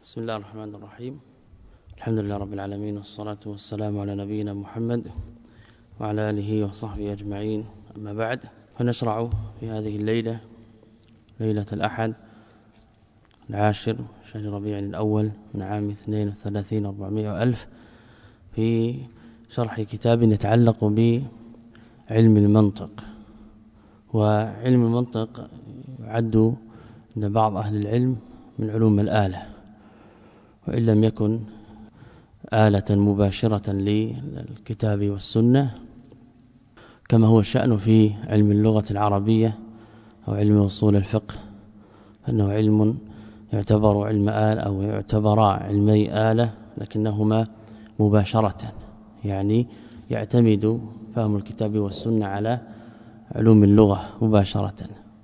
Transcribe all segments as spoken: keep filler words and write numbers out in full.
بسم الله الرحمن الرحيم. الحمد لله رب العالمين، والصلاة والسلام على نبينا محمد وعلى آله وصحبه أجمعين. أما بعد، فنشرع في هذه الليلة، ليلة الأحد العاشر شهر ربيع الأول من عام اثنين وثلاثين وأربعمائة وألف، في شرح كتاب يتعلق بعلم المنطق. وعلم المنطق يعد عند بعض أهل العلم من علوم الآلة، وإن لم يكن آلة مباشرة للكتاب والسنة، كما هو الشأن في علم اللغة العربية أو علم أصول الفقه، أنه علم يعتبر علم آلة أو يعتبر علمي آلة، لكنهما مباشرة، يعني يعتمد فهم الكتاب والسنة على علوم اللغة مباشرة،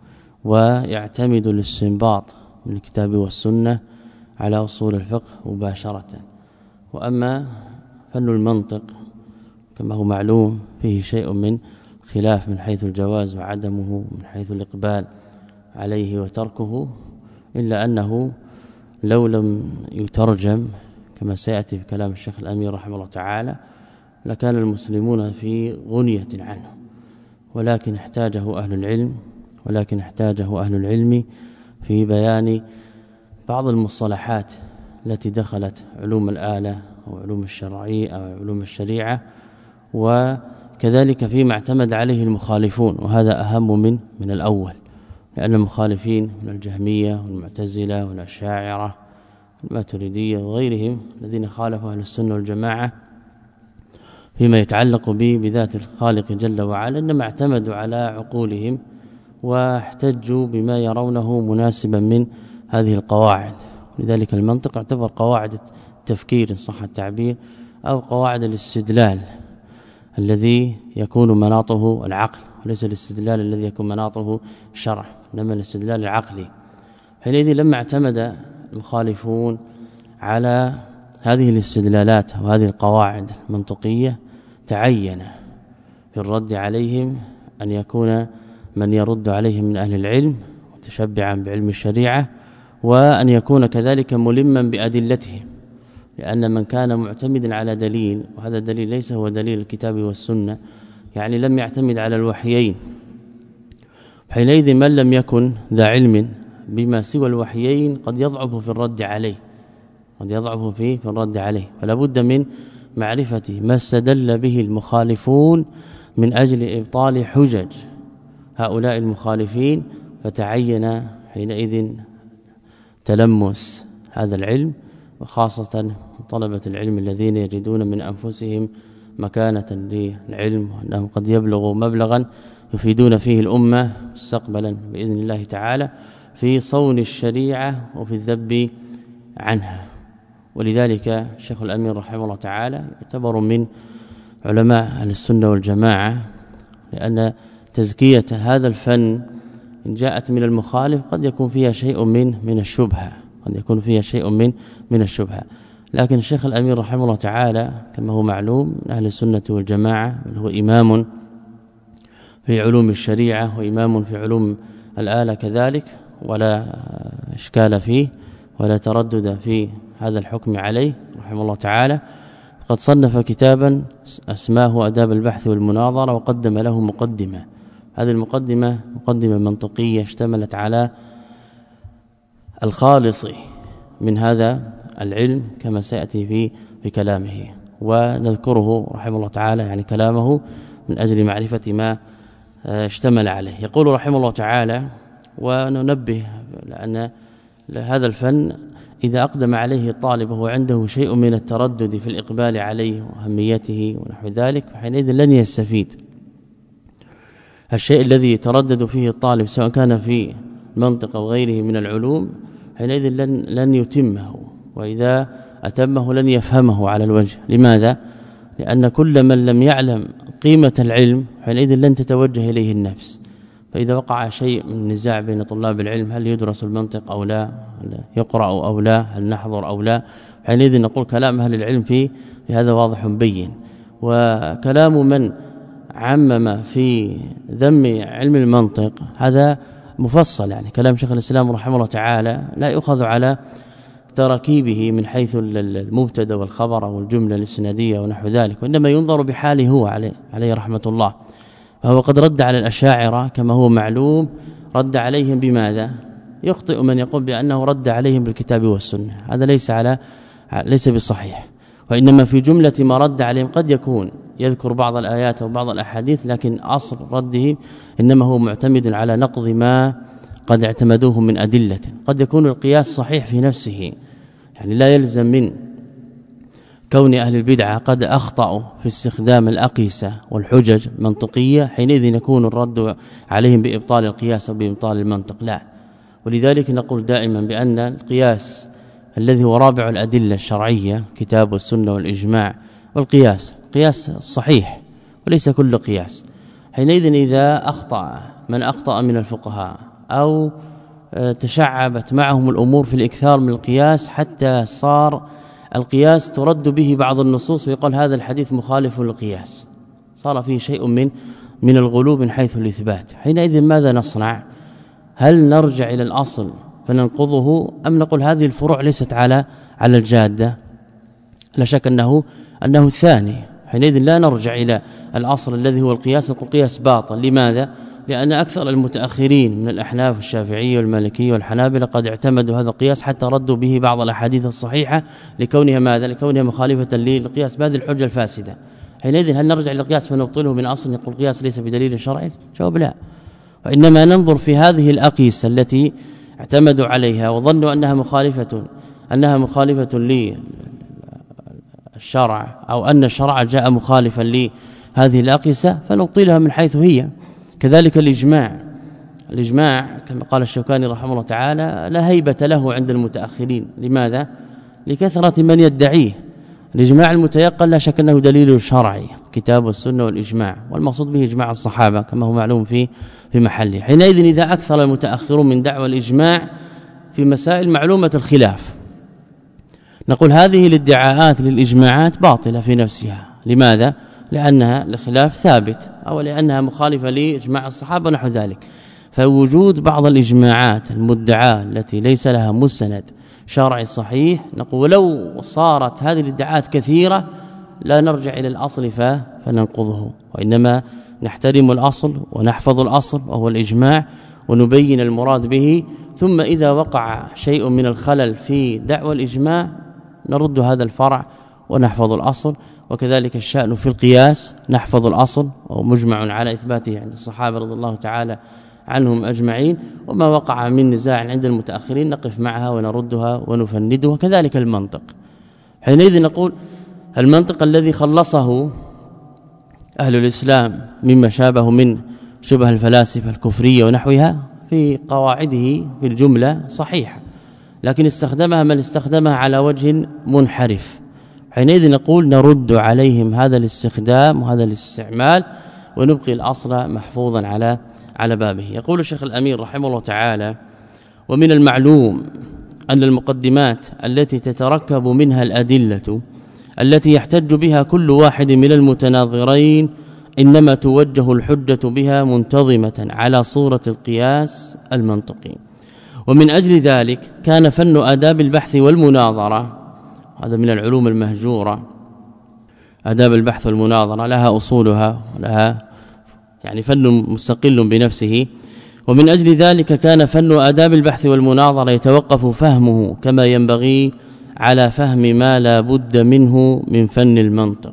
ويعتمد الاستنباط من الكتاب والسنة على أصول الفقه مباشرة. وأما فن المنطق كما هو معلوم فيه شيء من خلاف من حيث الجواز وعدمه، من حيث الإقبال عليه وتركه، إلا أنه لو لم يترجم كما سيأتي في كلام الشيخ الأمير رحمه الله تعالى لكان المسلمون في غنية عنه، ولكن احتاجه أهل العلم ولكن احتاجه أهل العلم في بيان بعض المصطلحات التي دخلت علوم الآلة أو علوم الشرعية أو علوم الشريعة، وكذلك فيما اعتمد عليه المخالفون، وهذا أهم من من الأول، لأن المخالفين من الجهمية والمعتزلة والأشاعرة والماتريدية وغيرهم الذين خالفوا أهل السنة والجماعة فيما يتعلق به بذات الخالق جل وعلا، إنما اعتمدوا على عقولهم واحتجوا بما يرونه مناسبا من هذه القواعد. لذلك المنطق يعتبر قواعد التفكير إن صح التعبير، أو قواعد الاستدلال الذي يكون مناطه العقل، وليس الاستدلال الذي يكون مناطه الشرع، إنما الاستدلال العقلي. حينئذ لما اعتمد المخالفون على هذه الاستدلالات وهذه القواعد المنطقية، تعين في الرد عليهم أن يكون من يرد عليهم من أهل العلم متشبعا بعلم الشريعة، وأن يكون كذلك ملما بأدلتهم، لأن من كان معتمدا على دليل، وهذا الدليل ليس هو دليل الكتاب والسنة، يعني لم يعتمد على الوحيين، حينئذ من لم يكن ذا علم بما سوى الوحيين قد يضعف في الرد عليه قد يضعف فيه في الرد عليه فلا بد من معرفة ما استدل به المخالفون من أجل إبطال حجج هؤلاء المخالفين، فتعين حينئذ تلمس هذا العلم، وخاصة طلبة العلم الذين يجدون من أنفسهم مكانة للعلم، وأنهم قد يبلغوا مبلغا يفيدون فيه الأمة مستقبلا بإذن الله تعالى في صون الشريعة وفي الذب عنها. ولذلك الشيخ الأمير رحمه الله تعالى يعتبر من علماء أهل السنة والجماعة، لأن تزكية هذا الفن إن جاءت من المخالف قد يكون فيها شيء من من الشبهة قد يكون فيها شيء من من الشبهة لكن الشيخ الأمير رحمه الله تعالى كما هو معلوم من أهل السنة والجماعة، بل هو إمام في علوم الشريعة وإمام في علوم الآلة كذلك، ولا إشكال فيه ولا تردد في هذا الحكم عليه رحمه الله تعالى. قد صنف كتابا أسماه أداب البحث والمناظرة، وقدم له مقدمة. هذه المقدمة مقدمة منطقية اشتملت على الخالص من هذا العلم كما سيأتي في في كلامه، ونذكره رحمه الله تعالى يعني كلامه من أجل معرفة ما اشتمل عليه. يقول رحمه الله تعالى: وننبه لأن هذا الفن إذا أقدم عليه الطالب وهو عنده شيء من التردد في الإقبال عليه وأهميته ونحو ذلك، فحينئذ لن يستفيد. الشيء الذي يتردد فيه الطالب سواء كان في المنطق أو غيره من العلوم، حينئذ لن لن يتمه، وإذا أتمه لن يفهمه على الوجه. لماذا؟ لأن كل من لم يعلم قيمة العلم حينئذ لن تتوجه إليه النفس. فإذا وقع شيء من نزاع بين طلاب العلم، هل يدرس المنطق أو لا، هل يقرأ أو لا، هل نحضر أو لا، حينئذ نقول كلام أهل العلم فيه هذا واضح بين. وكلام من عمم في ذم علم المنطق هذا مفصل، يعني كلام شيخ الإسلام رحمه الله تعالى لا يؤخذ على تركيبه من حيث المبتدا والخبر والجمله الاسناديه ونحو ذلك، وانما ينظر بحاله هو عليه عليه رحمه الله. فهو قد رد على الاشاعره كما هو معلوم، رد عليهم بماذا؟ يخطئ من يقول بانه رد عليهم بالكتاب والسنه، هذا ليس على ليس بصحيح، وانما في جمله ما رد عليهم قد يكون يذكر بعض الآيات وبعض الأحاديث، لكن أصل رده إنما هو معتمد على نقض ما قد اعتمدوه من أدلة. قد يكون القياس صحيح في نفسه، يعني لا يلزم من كون أهل البدعة قد أخطأوا في استخدام الأقيسة والحجج المنطقية حينئذ يكون الرد عليهم بإبطال القياس وبإبطال المنطق، لا. ولذلك نقول دائما بأن القياس الذي هو رابع الأدلة الشرعية كتاب والسنة والإجماع والقياس قياس صحيح وليس كل قياس. حينئذ إذا أخطأ من أخطأ من الفقهاء أو تشعبت معهم الأمور في الإكثار من القياس حتى صار القياس ترد به بعض النصوص ويقول هذا الحديث مخالف للقياس، صار فيه شيء من من الغلو من حيث الإثبات، حينئذ ماذا نصنع؟ هل نرجع إلى الأصل فننقضه أم نقول هذه الفروع ليست على على الجادة؟ لا شك أنه أنه الثاني. حينئذ لا نرجع إلى الأصل الذي هو القياس، نقول قياس باطل. لماذا؟ لأن أكثر المتأخرين من الأحناف والشافعية والمالكية والحنابلة قد اعتمدوا هذا القياس حتى ردوا به بعض الأحاديث الصحيحة لكونها ماذا؟ لكونها مخالفة للقياس بهذه الحجة الفاسدة. حينئذ هل نرجع إلى القياس فنبطله من أصل نقول القياس ليس بدليل شرعي؟ جواب لا. وإنما ننظر في هذه الأقيسة التي اعتمدوا عليها وظنوا أنها مخالفة أنها مخالفة للشرع أو أن الشرع جاء مخالفا لهذه الأقيسة فنبطلها من حيث هي. كذلك الإجماع، الإجماع كما قال الشوكاني رحمه الله تعالى لا هيبة له عند المتأخرين. لماذا؟ لكثرة من يدعيه. الإجماع المتيقن لا شك أنه دليل شرعي، الكتاب والسنة والإجماع، والمقصود به إجماع الصحابة كما هو معلوم في في محله. حينئذ إذا أكثر المتأخرون من دعوى الإجماع في مسائل معلومة الخلاف نقول هذه الادعاءات للإجماعات باطلة في نفسها. لماذا؟ لأنها الخلاف ثابت أو لأنها مخالفة لإجماع الصحابة ونحو ذلك. فوجود بعض الإجماعات المدعاة التي ليس لها مستند شرعي صحيح نقول ولو صارت هذه الادعاءات كثيرة لا نرجع إلى الأصل فننقضه، وإنما نحترم الأصل ونحفظ الأصل وهو الإجماع ونبين المراد به، ثم إذا وقع شيء من الخلل في دعوى الإجماع نرد هذا الفرع ونحفظ الأصل. وكذلك الشأن في القياس، نحفظ الأصل ومجمع على إثباته عند الصحابة رضي الله تعالى عنهم أجمعين، وما وقع من نزاع عند المتأخرين نقف معها ونردها ونفندها. وكذلك المنطق، حينئذ نقول المنطق الذي خلصه أهل الإسلام مما شابه من شبه الفلاسفة الكفرية ونحوها في قواعده في الجملة صحيحة، لكن استخدمها من استخدمها على وجه منحرف. حينئذ نقول نرد عليهم هذا الاستخدام وهذا الاستعمال ونبقي الأصل محفوظا على على بابه. يقول الشيخ الأمير رحمه الله تعالى: ومن المعلوم أن المقدمات التي تتركب منها الأدلة التي يحتج بها كل واحد من المتناظرين إنما توجه الحجة بها منتظمة على صورة القياس المنطقي. ومن أجل ذلك كان فن آداب البحث والمناظرة، هذا من العلوم المهجورة، آداب البحث والمناظرة لها أصولها ولها يعني فن مستقل بنفسه. ومن أجل ذلك كان فن آداب البحث والمناظرة يتوقف فهمه كما ينبغي على فهم ما لا بد منه من فن المنطق،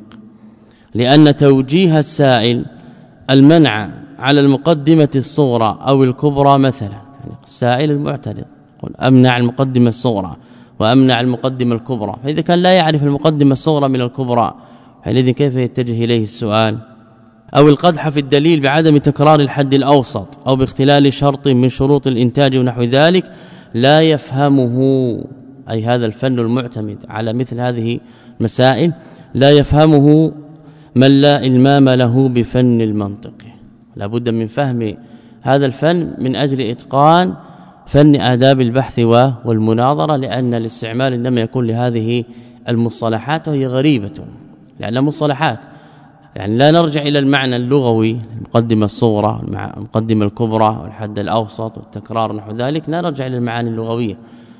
لأن توجيه السائل المنع على المقدمة الصغرى أو الكبرى مثلا، يعني السائل المعترض يقول أمنع المقدمة الصغرى وأمنع المقدمة الكبرى، فإذا كان لا يعرف المقدمة الصغرى من الكبرى حينئذ كيف يتجه إليه السؤال؟ أو القدح في الدليل بعدم تكرار الحد الأوسط أو باختلال شرط من شروط الإنتاج ونحو ذلك لا يفهمه، أي هذا الفن المعتمد على مثل هذه المسائل لا يفهمه من لا إلمام له بفن المنطق. لا بد من فهم هذا الفن من أجل إتقان فن آداب البحث والمناظرة، لأن الاستعمال إنما يكون لهذه المصطلحات وهي غريبة لأنها مصطلحات، يعني لا نرجع إلى المعنى اللغوي المقدمة الصغرى المقدمة الكبرى والحد الأوسط والتكرار نحو ذلك، لا نرجع إلى المعاني اللغوية،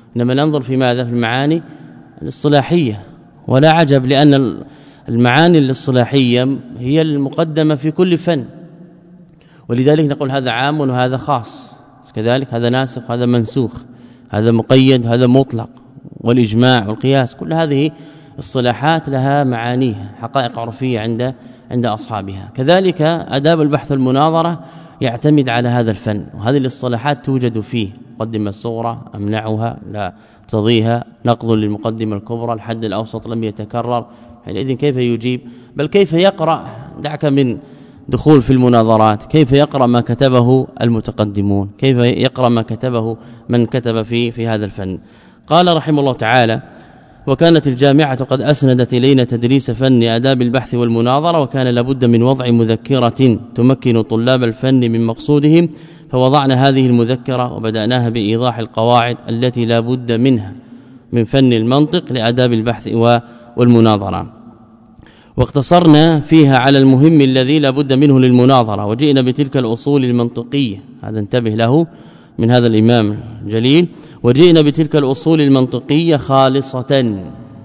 إنما ننظر في ماذا؟ في المعاني الاصطلاحية. ولا عجب لأن المعاني الاصطلاحية هي المقدمة في كل فن، ولذلك نقول هذا عام وهذا خاص، كذلك هذا ناسخ وهذا منسوخ، هذا مقيد وهذا مطلق، والإجماع والقياس، كل هذه الصلاحات لها معانيها، حقائق عرفية عند عند أصحابها. كذلك آداب البحث والمناظرة يعتمد على هذا الفن، وهذه الاصطلاحات توجد فيه: مقدمة الصغرى أمنعها، لا تضيها، نقض للمقدمة الكبرى، الحد الأوسط لم يتكرر. حينئذ كيف يجيب؟ بل كيف يقرأ؟ دعك من دخول في المناظرات، كيف يقرأ ما كتبه المتقدمون، كيف يقرأ ما كتبه من كتب في في هذا الفن. قال رحمه الله تعالى: وكانت الجامعة قد أسندت إلينا تدريس فن آداب البحث والمناظرة، وكان لابد من وضع مذكرة تمكن طلاب الفن من مقصودهم، فوضعنا هذه المذكرة وبدأناها بإيضاح القواعد التي لا بد منها من فن المنطق لآداب البحث والمناظرة، واقتصرنا فيها على المهم الذي لا بد منه للمناظرة، وجئنا بتلك الأصول المنطقية. هذا انتبه له من هذا الإمام الجليل: وجئنا بتلك الأصول المنطقية خالصة،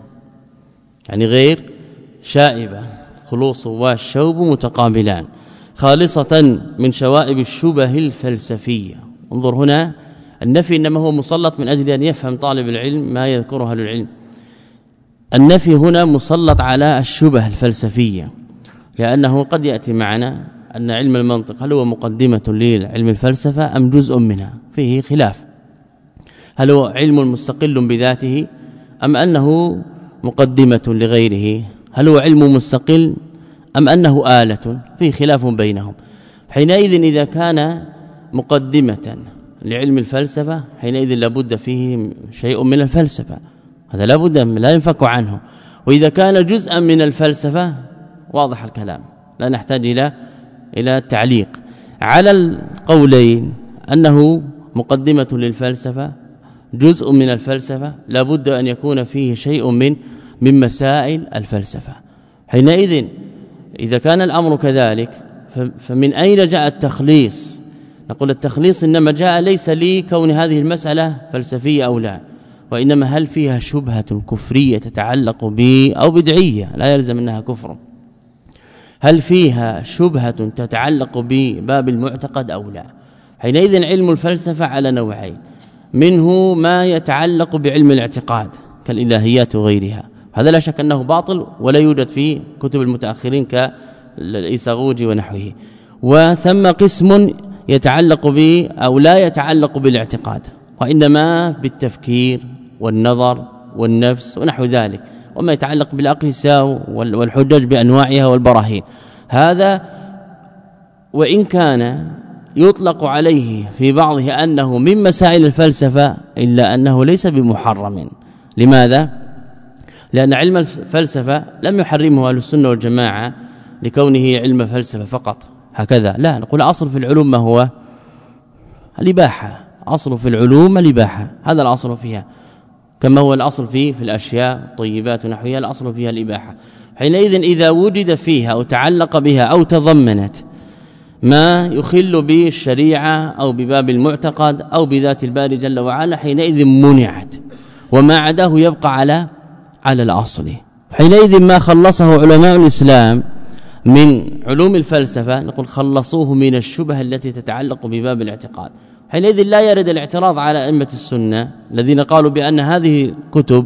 يعني غير شائبة، خلوص والشوب متقابلان، خالصة من شوائب الشبه الفلسفية. انظر هنا، النفي إنما هو مسلط من أجل أن يفهم طالب العلم ما يذكره أهل العلم. النفي هنا مسلط على الشبه الفلسفية، لأنه قد يأتي معنا أن علم المنطق هل هو مقدمة لعلم الفلسفة أم جزء منها؟ فيه خلاف، هل هو علم مستقل بذاته أم أنه مقدمة لغيره؟ هل هو علم مستقل أم أنه آلة؟ فيه خلاف بينهم. حينئذ إذا كان مقدمة لعلم الفلسفة حينئذ لابد فيه شيء من الفلسفة، هذا لابد لا ينفك عنه. وإذا كان جزءا من الفلسفة واضح الكلام، لا نحتاج إلى إلى التعليق على القولين، أنه مقدمة للفلسفة جزء من الفلسفة، لابد أن يكون فيه شيء من من مسائل الفلسفة. حينئذ إذا كان الأمر كذلك فمن أين جاء التخليص؟ نقول التخليص إنما جاء ليس لكون هذه المسألة فلسفية أو لا، وإنما هل فيها شبهة كفرية تتعلق ب أو بدعية لا يلزم أنها كفر، هل فيها شبهة تتعلق بباب المعتقد أو لا. حينئذ علم الفلسفة على نوعين: منه ما يتعلق بعلم الاعتقاد كالإلهيات وغيرها، هذا لا شك أنه باطل ولا يوجد في كتب المتأخرين كالإيساغوجي ونحوه، وثم قسم يتعلق ب أو لا يتعلق بالاعتقاد، وإنما بالتفكير والنظر والنفس ونحو ذلك، وما يتعلق بالأقيسة والحجج بأنواعها والبراهين. هذا وإن كان يطلق عليه في بعضه أنه من مسائل الفلسفة إلا أنه ليس بمحرم. لماذا؟ لأن علم الفلسفة لم يحرمه أهل السنة والجماعة لكونه علم فلسفة فقط هكذا، لا، نقول أصل في العلوم ما هو الإباحة، أصل في العلوم الإباحة، هذا الأصل فيها، كما هو الأصل فيه في الأشياء الطيبات ونحوها الأصل فيها الإباحة. حينئذ إذا وجد فيها أو تعلق بها أو تضمنت ما يخل بالشريعة أو بباب المعتقد أو بذات الباري جل وعلا حينئذ منعت، وما عداه يبقى على على الأصل. حينئذ ما خلصه علماء الإسلام من علوم الفلسفة نقول خلصوه من الشبه التي تتعلق بباب الاعتقاد. حينئذ لا يرد الاعتراض على أئمة السنة الذين قالوا بأن هذه كتب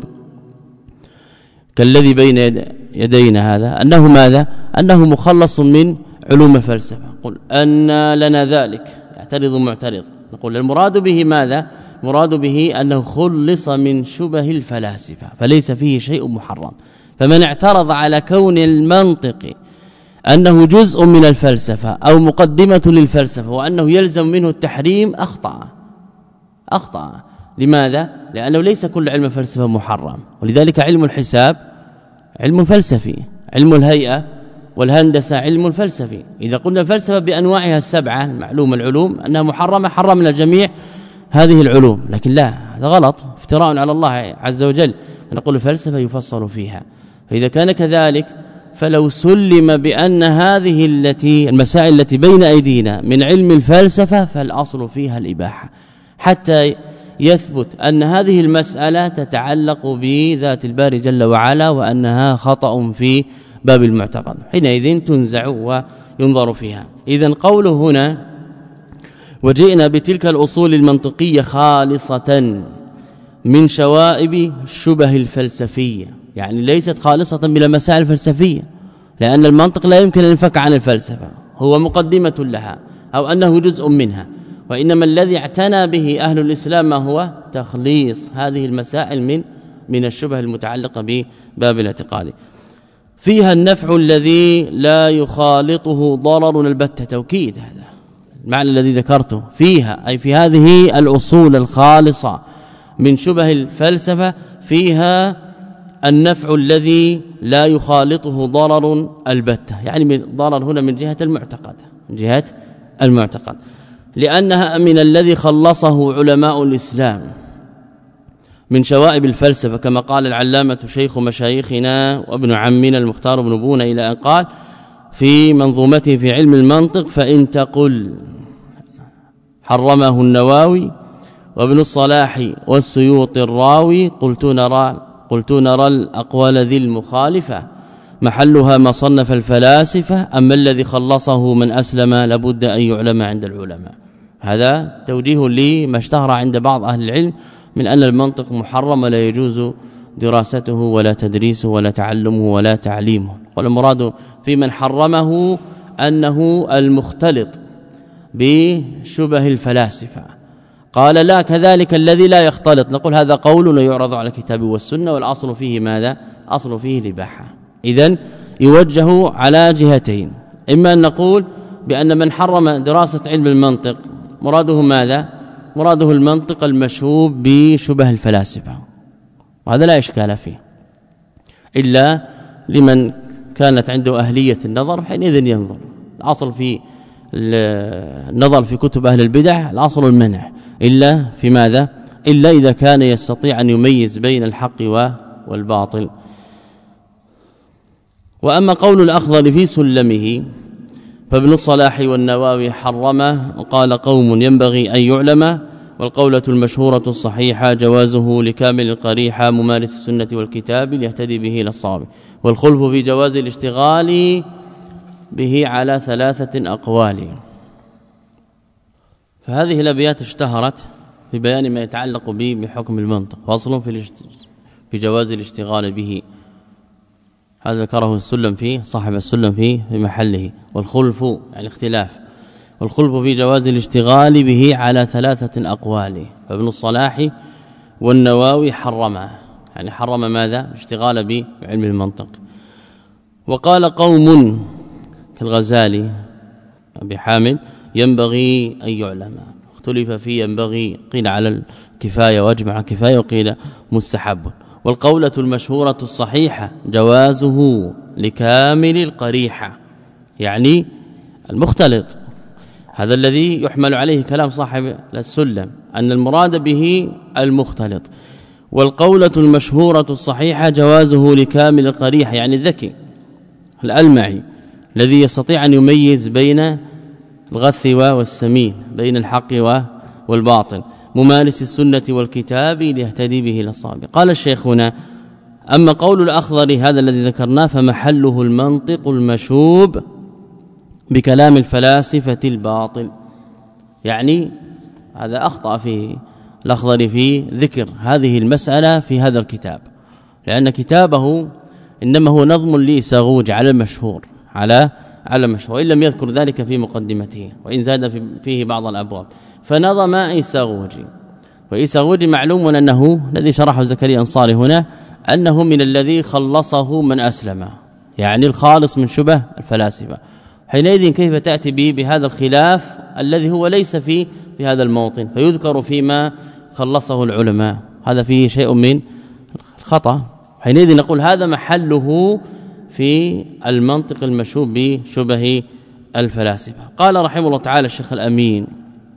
كالذي بين يدينا هذا أنه ماذا؟ أنه مخلص من علوم الفلسفة. قل أن لنا ذلك، يعترض معترض، نقول المراد به ماذا؟ مراد به أنه خلص من شبه الفلاسفة فليس فيه شيء محرم. فمن اعترض على كون المنطق أنه جزء من الفلسفة أو مقدمة للفلسفة وأنه يلزم منه التحريم أخطأ أخطأ لماذا؟ لأنه ليس كل علم الفلسفة محرم، ولذلك علم الحساب علم فلسفي، علم الهيئة والهندسة علم فلسفي. إذا قلنا الفلسفة بأنواعها السبعة معلوم العلوم أنها محرمة حرمنا جميع هذه العلوم، لكن لا، هذا غلط، افتراء على الله عز وجل. نقول الفلسفة يفصل فيها. فإذا كان كذلك فلو سلم بأن هذه التي المسائل التي بين أيدينا من علم الفلسفة فالأصل فيها الإباحة، حتى يثبت أن هذه المسألة تتعلق بذات الباري جل وعلا وأنها خطأ في باب المعتقد، حينئذ تنزع وينظر فيها. إذن قوله هنا وجئنا بتلك الأصول المنطقية خالصة من شوائب الشبه الفلسفية، يعني ليست خالصة من المسائل الفلسفية، لأن المنطق لا يمكن أن ينفك عن الفلسفة، هو مقدمة لها أو أنه جزء منها، وإنما الذي اعتنى به أهل الإسلام ما هو تخليص هذه المسائل من من الشبه المتعلقة بباب الاعتقاد. فيها النفع الذي لا يخالطه ضرر البتة، توكيد هذا المعنى الذي ذكرته، فيها أي في هذه الأصول الخالصة من شبه الفلسفة فيها النفع الذي لا يخالطه ضرر البتة، يعني من ضرر هنا من جهة المعتقد، من جهة المعتقد، لأنها من الذي خلصه علماء الإسلام من شوائب الفلسفة، كما قال العلامة شيخ مشايخنا وابن عمنا المختار بن بونة إلى أن قال في منظومته في علم المنطق: فإن تقل حرمه النواوي وابن الصلاح والسيوط الراوي قلت نرى قلت نرى الأقوال ذي المخالفة محلها ما صنف الفلاسفة، أما الذي خلصه من أسلم لابد أن يعلم عند العلماء. هذا توجيه لما اشتهر عند بعض أهل العلم من أن المنطق محرم ولا يجوز دراسته ولا تدريسه ولا تعلمه ولا تعليمه، والمراد في من حرمه أنه المختلط بشبه الفلاسفة. قال لا، كذلك الذي لا يختلط، نقول هذا قول يعرض على الكتاب والسنة، والأصل فيه ماذا؟ أصل فيه الإباحة. إذن يوجه على جهتين، إما أن نقول بأن من حرم دراسة علم المنطق مراده ماذا؟ مراده المنطق المشوب بشبه الفلاسفة، وهذا لا إشكال فيه إلا لمن كانت عنده أهلية النظر، حينئذ ينظر. الأصل في النظر في كتب أهل البدع الأصل المنع، إلا في ماذا؟ إلا إذا كان يستطيع أن يميز بين الحق والباطل. وأما قول الأخضر في سلمه فابن الصلاح والنواوي حرمه، وقال قوم ينبغي أن يعلم، والقولة المشهورة الصحيحة جوازه لكامل القريحة ممارس السنة والكتاب ليهتدي به إلى الصواب، والخلف في جواز الاشتغال به على ثلاثة أقوال. فهذه الأبيات اشتهرت في بيان ما يتعلق به بحكم المنطق، فاصل في في جواز الاشتغال به، هذا ذكره السلم فيه صاحب السلم فيه في محله. والخلف يعني اختلاف، والخلف في جواز الاشتغال به على ثلاثة أقوال، فابن الصلاح والنواوي حرمه، يعني حرم ماذا؟ الاشتغال بعلم المنطق. وقال قوم كالغزالي أبي حامد ينبغي أن يعلم، اختلف فيه ينبغي، قيل على الكفاية واجمع كفاية، وقيل مستحب. والقولة المشهورة الصحيحة جوازه لكامل القريحة، يعني المختلط، هذا الذي يحمل عليه كلام صاحب السلم أن المراد به المختلط. والقولة المشهورة الصحيحة جوازه لكامل القريحة، يعني الذكي الألمعي الذي يستطيع أن يميز بين الغث والسمين، بين الحق والباطل، ممارس السنة والكتاب ليهتدي به إلى الصواب. قال الشيخ هنا: أما قول الأخضر هذا الذي ذكرناه فمحله المنطق المشوب بكلام الفلاسفة الباطل، يعني هذا أخطأ في الأخضر في ذكر هذه المسألة في هذا الكتاب، لأن كتابه إنما هو نظم لإساغوج على المشهور على على المشهور، إن لم يذكر ذلك في مقدمته، وإن زاد فيه بعض الأبواب. فنظم إساغوجي، وإساغوجي معلوم أنه الذي شرحه زكريا أنصاري هنا أنه من الذي خلصه من أسلم، يعني الخالص من شبه الفلاسفة. حينئذ كيف تأتي به بهذا الخلاف الذي هو ليس في في هذا الموطن فيذكر فيما خلصه العلماء؟ هذا فيه شيء من الخطأ. حينئذ نقول هذا محله في المنطق المشوب بشبه الفلاسفة. قال رحمه الله تعالى الشيخ الأمين: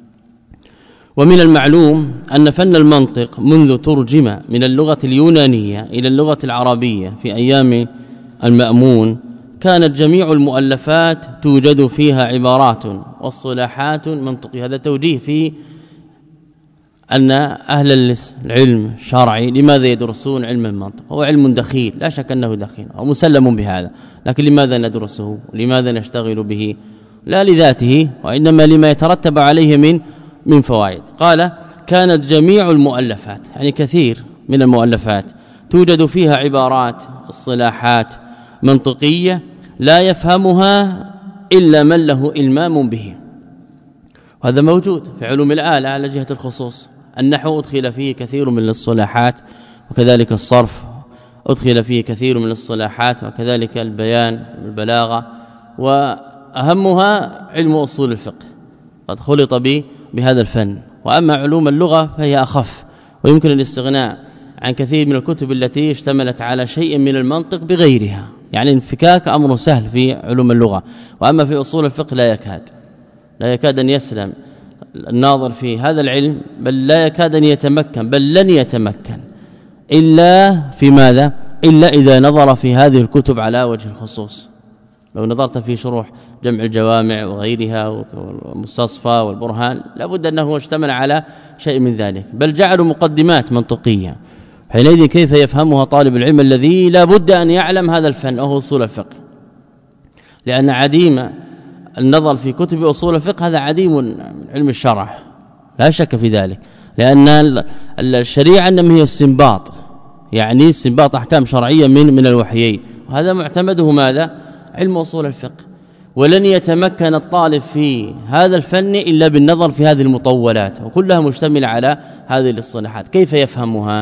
ومن المعلوم أن فن المنطق منذ ترجم من اللغة اليونانية إلى اللغة العربية في أيام المأمون كانت جميع المؤلفات توجد فيها عبارات واصطلاحات منطقية. هذا توجيه في أن أهل العلم الشرعي لماذا يدرسون علم المنطق؟ هو علم دخيل لا شك أنه دخيل أو مسلم بهذا، لكن لماذا ندرسه؟ لماذا نشتغل به؟ لا لذاته وإنما لما يترتب عليه من من فوائد. قال كانت جميع المؤلفات، يعني كثير من المؤلفات توجد فيها عبارات اصطلاحات منطقية لا يفهمها إلا من له إلمام به، وهذا موجود في علوم الآلة على جهة الخصوص. النحو أدخل فيه كثير من الاصطلاحات، وكذلك الصرف أدخل فيه كثير من الاصطلاحات، وكذلك البيان البلاغة، وأهمها علم أصول الفقه قد خلط به بهذا الفن. وأما علوم اللغة فهي أخف، ويمكن الاستغناء عن كثير من الكتب التي اشتملت على شيء من المنطق بغيرها، يعني انفكاك أمر سهل في علوم اللغة. وأما في أصول الفقه لا يكاد لا يكاد أن يسلم الناظر في هذا العلم، بل لا يكاد أن يتمكن، بل لن يتمكن إلا في ماذا؟ إلا إذا نظر في هذه الكتب على وجه الخصوص. لو نظرت في شروح جمع الجوامع وغيرها والمستصفى والبرهان لابد أنه اشتمل على شيء من ذلك، بل جعلوا مقدمات منطقية. حينئذ كيف يفهمها طالب العلم الذي لا بد أن يعلم هذا الفن وهو أصول الفقه؟ لأن عديم النظر في كتب أصول الفقه هذا عديم من علم الشرع لا شك في ذلك، لأن الشريعة إنما هي استنباط، يعني استنباط أحكام شرعية من من الوحيين، وهذا معتمده ماذا؟ علم أصول الفقه. ولن يتمكن الطالب في هذا الفن إلا بالنظر في هذه المطولات، وكلها مشتملة على هذه الاصطلاحات. كيف يفهمها؟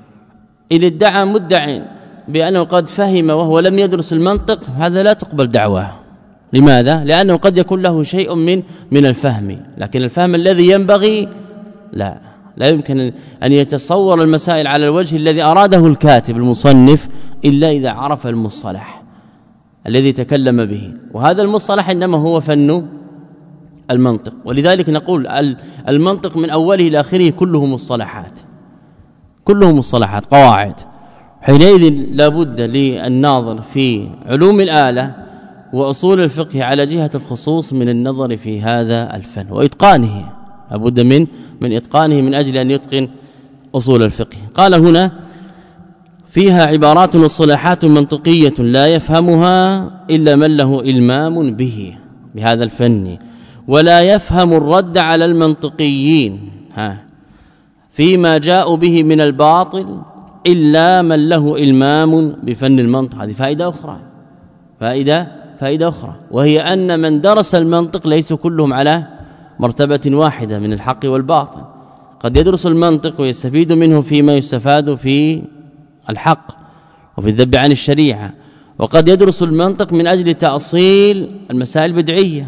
إن ادعى مدعي بأنه قد فهم وهو لم يدرس المنطق، هذا لا تقبل دعواه. لماذا؟ لأنه قد يكون له شيء من من الفهم، لكن الفهم الذي ينبغي لا لا يمكن أن يتصور المسائل على الوجه الذي أراده الكاتب المصنف إلا إذا عرف المصطلح الذي تكلم به، وهذا المصطلح إنما هو فن المنطق. ولذلك نقول المنطق من أوله إلى آخره كله مصطلحات، كله مصطلحات قواعد. حينئذ لا بد للناظر في علوم الآلة وأصول الفقه على جهة الخصوص من النظر في هذا الفن وإتقانه، لا بد من من إتقانه من أجل أن يتقن أصول الفقه. قال هنا فيها عبارات واصطلاحات منطقية لا يفهمها إلا من له إلمام به بهذا الفن، ولا يفهم الرد على المنطقيين ها فيما جاءوا به من الباطل إلا من له إلمام بفن المنطق. هذه فائدة أخرى، فائدة فائدة أخرى، وهي أن من درس المنطق ليس كلهم على مرتبة واحدة من الحق والباطل. قد يدرس المنطق ويستفيد منه فيما يستفاد في الحق وفي الذب عن الشريعة، وقد يدرس المنطق من أجل تأصيل المسائل البدعية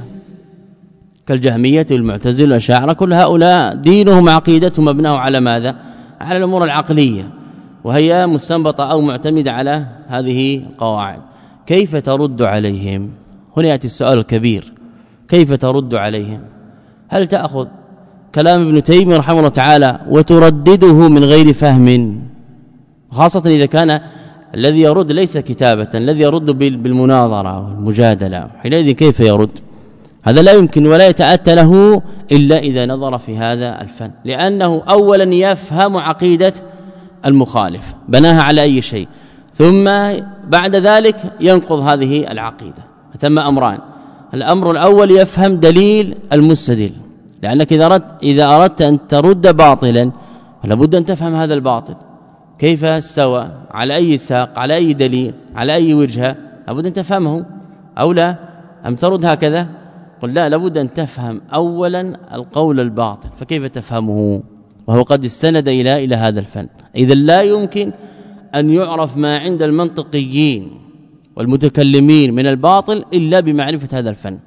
كالجهمية والمعتزلة والأشاعرة. كل هؤلاء دينهم عقيدتهم مبناه على ماذا؟ على الأمور العقلية، وهي مستنبطة أو معتمدة على هذه القواعد. كيف ترد عليهم؟ هنا يأتي السؤال الكبير، كيف ترد عليهم؟ هل تأخذ كلام ابن تيمية رحمه الله تعالى وتردده من غير فهم، خاصة إذا كان الذي يرد ليس كتابة، الذي يرد بالمناظرة والمجادلة، حينئذ كيف يرد؟ هذا لا يمكن ولا يتأتى له إلا إذا نظر في هذا الفن، لأنه أولا يفهم عقيدة المخالف بناها على أي شيء، ثم بعد ذلك ينقض هذه العقيدة. فتم أمران: الأمر الأول يفهم دليل المستدل، لأنك إذا أردت, إذا أردت أن ترد باطلا فلابد أن تفهم هذا الباطل كيف استوى، على أي ساق، على أي دليل، على أي وجهة، لابد أن تفهمه أو لا؟ أم ترد هكذا؟ قل لا، لابد أن تفهم أولا القول الباطل. فكيف تفهمه وهو قد استند إلى إلى هذا الفن؟ إذا لا يمكن أن يعرف ما عند المنطقيين والمتكلمين من الباطل إلا بمعرفة هذا الفن،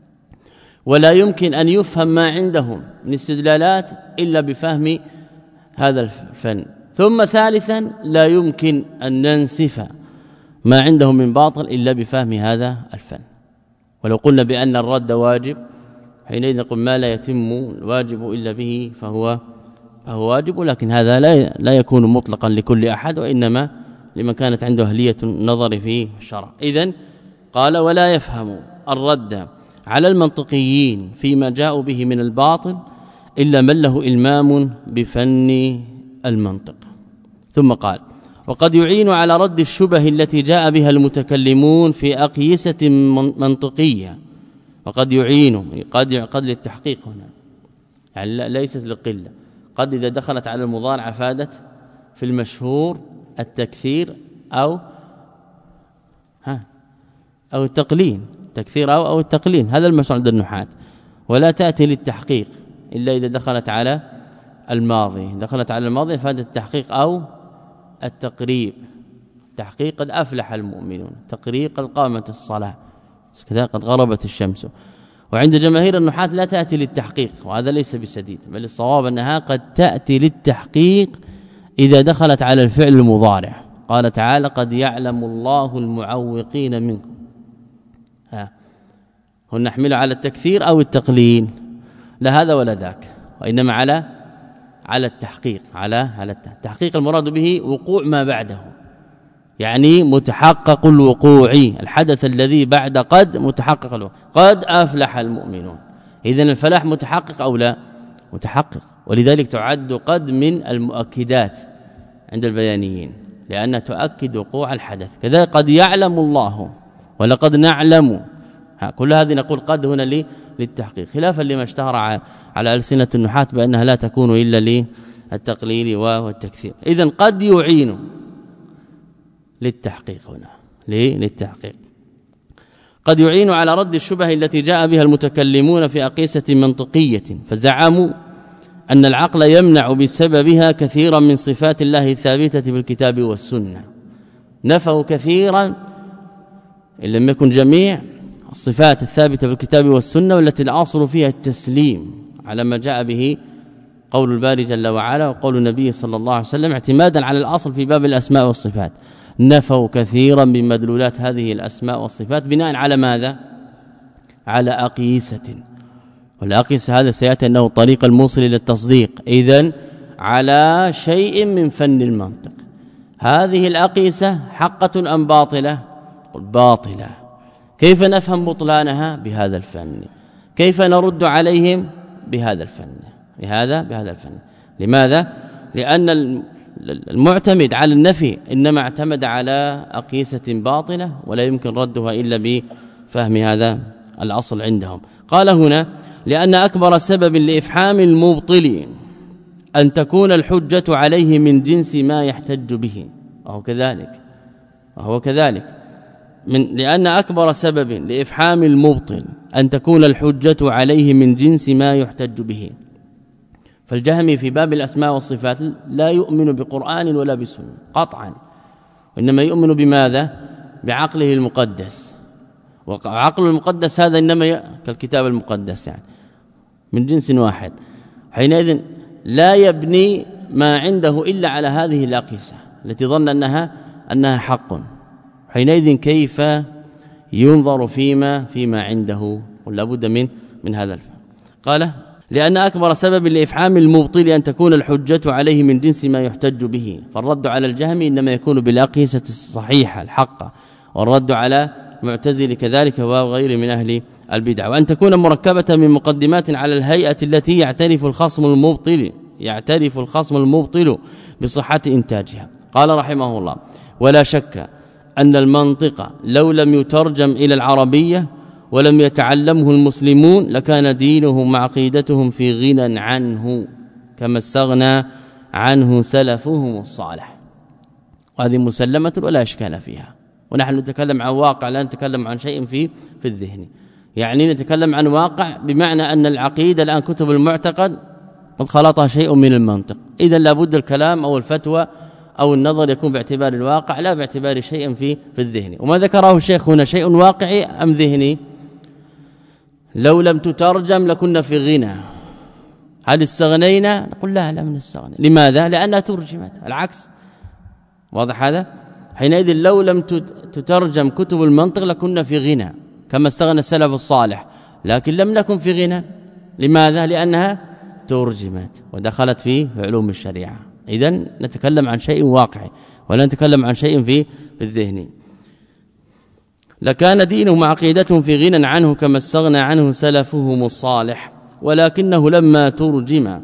ولا يمكن أن يفهم ما عندهم من استدلالات إلا بفهم هذا الفن. ثم ثالثا لا يمكن أن ننسف ما عندهم من باطل إلا بفهم هذا الفن. ولو قلنا بأن الرد واجب حينئذ نقول ما لا يتم الواجب إلا به فهو فهو واجب، لكن هذا لا لا يكون مطلقا لكل أحد، وإنما لمن كانت عنده أهلية النظر في الشرع. إذن قال ولا يفهم الرد على المنطقيين فيما جاءوا به من الباطل إلا من له إلمام بفن المنطق. ثم قال وقد يعين على رد الشبه التي جاء بها المتكلمون في أقيسة منطقية. وقد يعين قد قد للتحقيق هنا يعني ليست للقلة. قد إذا دخلت على المضارع فادت في المشهور التكثير أو ها أو التقليل تكثير أو أو التقليل. هذا المشهور عند النحاة. ولا تأتي للتحقيق إلا إذا دخلت على الماضي. دخلت على الماضي فادت التحقيق أو التقريب. تحقيق قد أفلح المؤمنون، تقريب قد قامت الصلاة، كذا قد غربت الشمس. وعند جماهير النحاة لا تأتي للتحقيق، وهذا ليس بسديد، بل الصواب أنها قد تأتي للتحقيق إذا دخلت على الفعل المضارع. قال تعالى قد يعلم الله المعوقين منكم. ها هل نحمل على التكثير أو التقليل؟ لا هذا ولا ذاك، وإنما على على التحقيق. على على التحقيق المراد به وقوع ما بعده، يعني متحقق الوقوع، الحدث الذي بعد قد متحقق الوقوع. قد أفلح المؤمنون، إذن الفلاح متحقق أو لا؟ متحقق. ولذلك تعد قد من المؤكدات عند البيانيين، لأنها تؤكد وقوع الحدث. كذلك قد يعلم الله ولقد نعلم، كل هذه نقول قد هنا للتحقيق، خلافا لما اشتهر على ألسنة النحاة بأنها لا تكون إلا للتقليل والتكثير. إذن قد يعين للتحقيق هنا للتحقيق. قد يعين على رد الشبه التي جاء بها المتكلمون في أقيسة منطقية، فزعموا أن العقل يمنع بسببها كثيرا من صفات الله الثابتة في الكتاب والسنة. نفوا كثيرا إن لم يكن جميع الصفات الثابتة في الكتاب والسنة، والتي الأصل فيها التسليم على ما جاء به قول الباري جل وعلا وقول النبي صلى الله عليه وسلم، اعتمادا على الأصل في باب الأسماء والصفات. نفوا كثيرا من مدلولات هذه الأسماء والصفات بناء على ماذا؟ على أقيسة، والأقيسة هذا سيأتي أنه طريق الموصل إلى التصديق، إذن على شيء من فن المنطق. هذه الأقيسة حقة أم باطلة؟ باطلة. كيف نفهم بطلانها؟ بهذا الفن. كيف نرد عليهم؟ بهذا الفن. بهذا بهذا الفن. لماذا؟ لأن المعتمد على النفي إنما اعتمد على أقيسة باطلة ولا يمكن ردها إلا بفهم هذا الأصل عندهم. قال هنا لأن أكبر سبب لإفحام المبطل أن تكون الحجة عليه من جنس ما يحتج به، وهو كذلك وهو كذلك من لأن أكبر سبب لإفحام المبطل أن تكون الحجة عليه من جنس ما يحتج به. فالجهمي في باب الأسماء والصفات لا يؤمن بقرآن ولا بسنة قطعا، وإنما يؤمن بماذا؟ بعقله المقدس. وعقل المقدس هذا إنما كالكتاب المقدس يعني من جنس واحد، حينئذ لا يبني ما عنده إلا على هذه الأقيسة التي ظن أنها أنها حق. حينئذ كيف ينظر فيما فيما عنده؟ ولا بد من من هذا الفهم. قال لأن أكبر سبب لإفحام المبطل أن تكون الحجة عليه من جنس ما يحتج به، فالرد على الجهم إنما يكون بالأقيسة الصحيحة الحقة، والرد على المعتزل كذلك وغير من أهل البدع، وأن تكون مركبة من مقدمات على الهيئة التي يعترف الخصم المبطل يعترف الخصم المبطل بصحة إنتاجها. قال رحمه الله ولا شك أن المنطق لو لم يترجم إلى العربية ولم يتعلمه المسلمون لكان دينهم وعقيدتهم في غنى عنه كما استغنى عنه سلفهم الصالح، وهذه مسلمة ولا إشكال فيها. ونحن نتكلم عن واقع لا نتكلم عن شيء في في الذهن، يعني نتكلم عن واقع بمعنى أن العقيدة الآن كتب المعتقد قد خلطها شيء من المنطق، إذا لابد الكلام أو الفتوى أو النظر يكون باعتبار الواقع لا باعتبار شيء في في الذهن. وما ذكره الشيخ هنا شيء واقعي أم ذهني؟ لو لم تترجم لكنا في غنى. هل استغنينا؟ نقول لا لا من استغنى. لماذا؟ لأنها ترجمت، العكس واضح هذا. حينئذ لو لم تترجم كتب المنطق لكنا في غنى كما استغنى السلف الصالح، لكن لم نكن في غنى. لماذا؟ لأنها ترجمت ودخلت في علوم الشريعة. إذن نتكلم عن شيء واقعي ولا نتكلم عن شيء في في الذهن. لكان دينهم وعقيدتهم في غنى عنه كما استغنى عنه سلفهم الصالح. ولكنه لما ترجم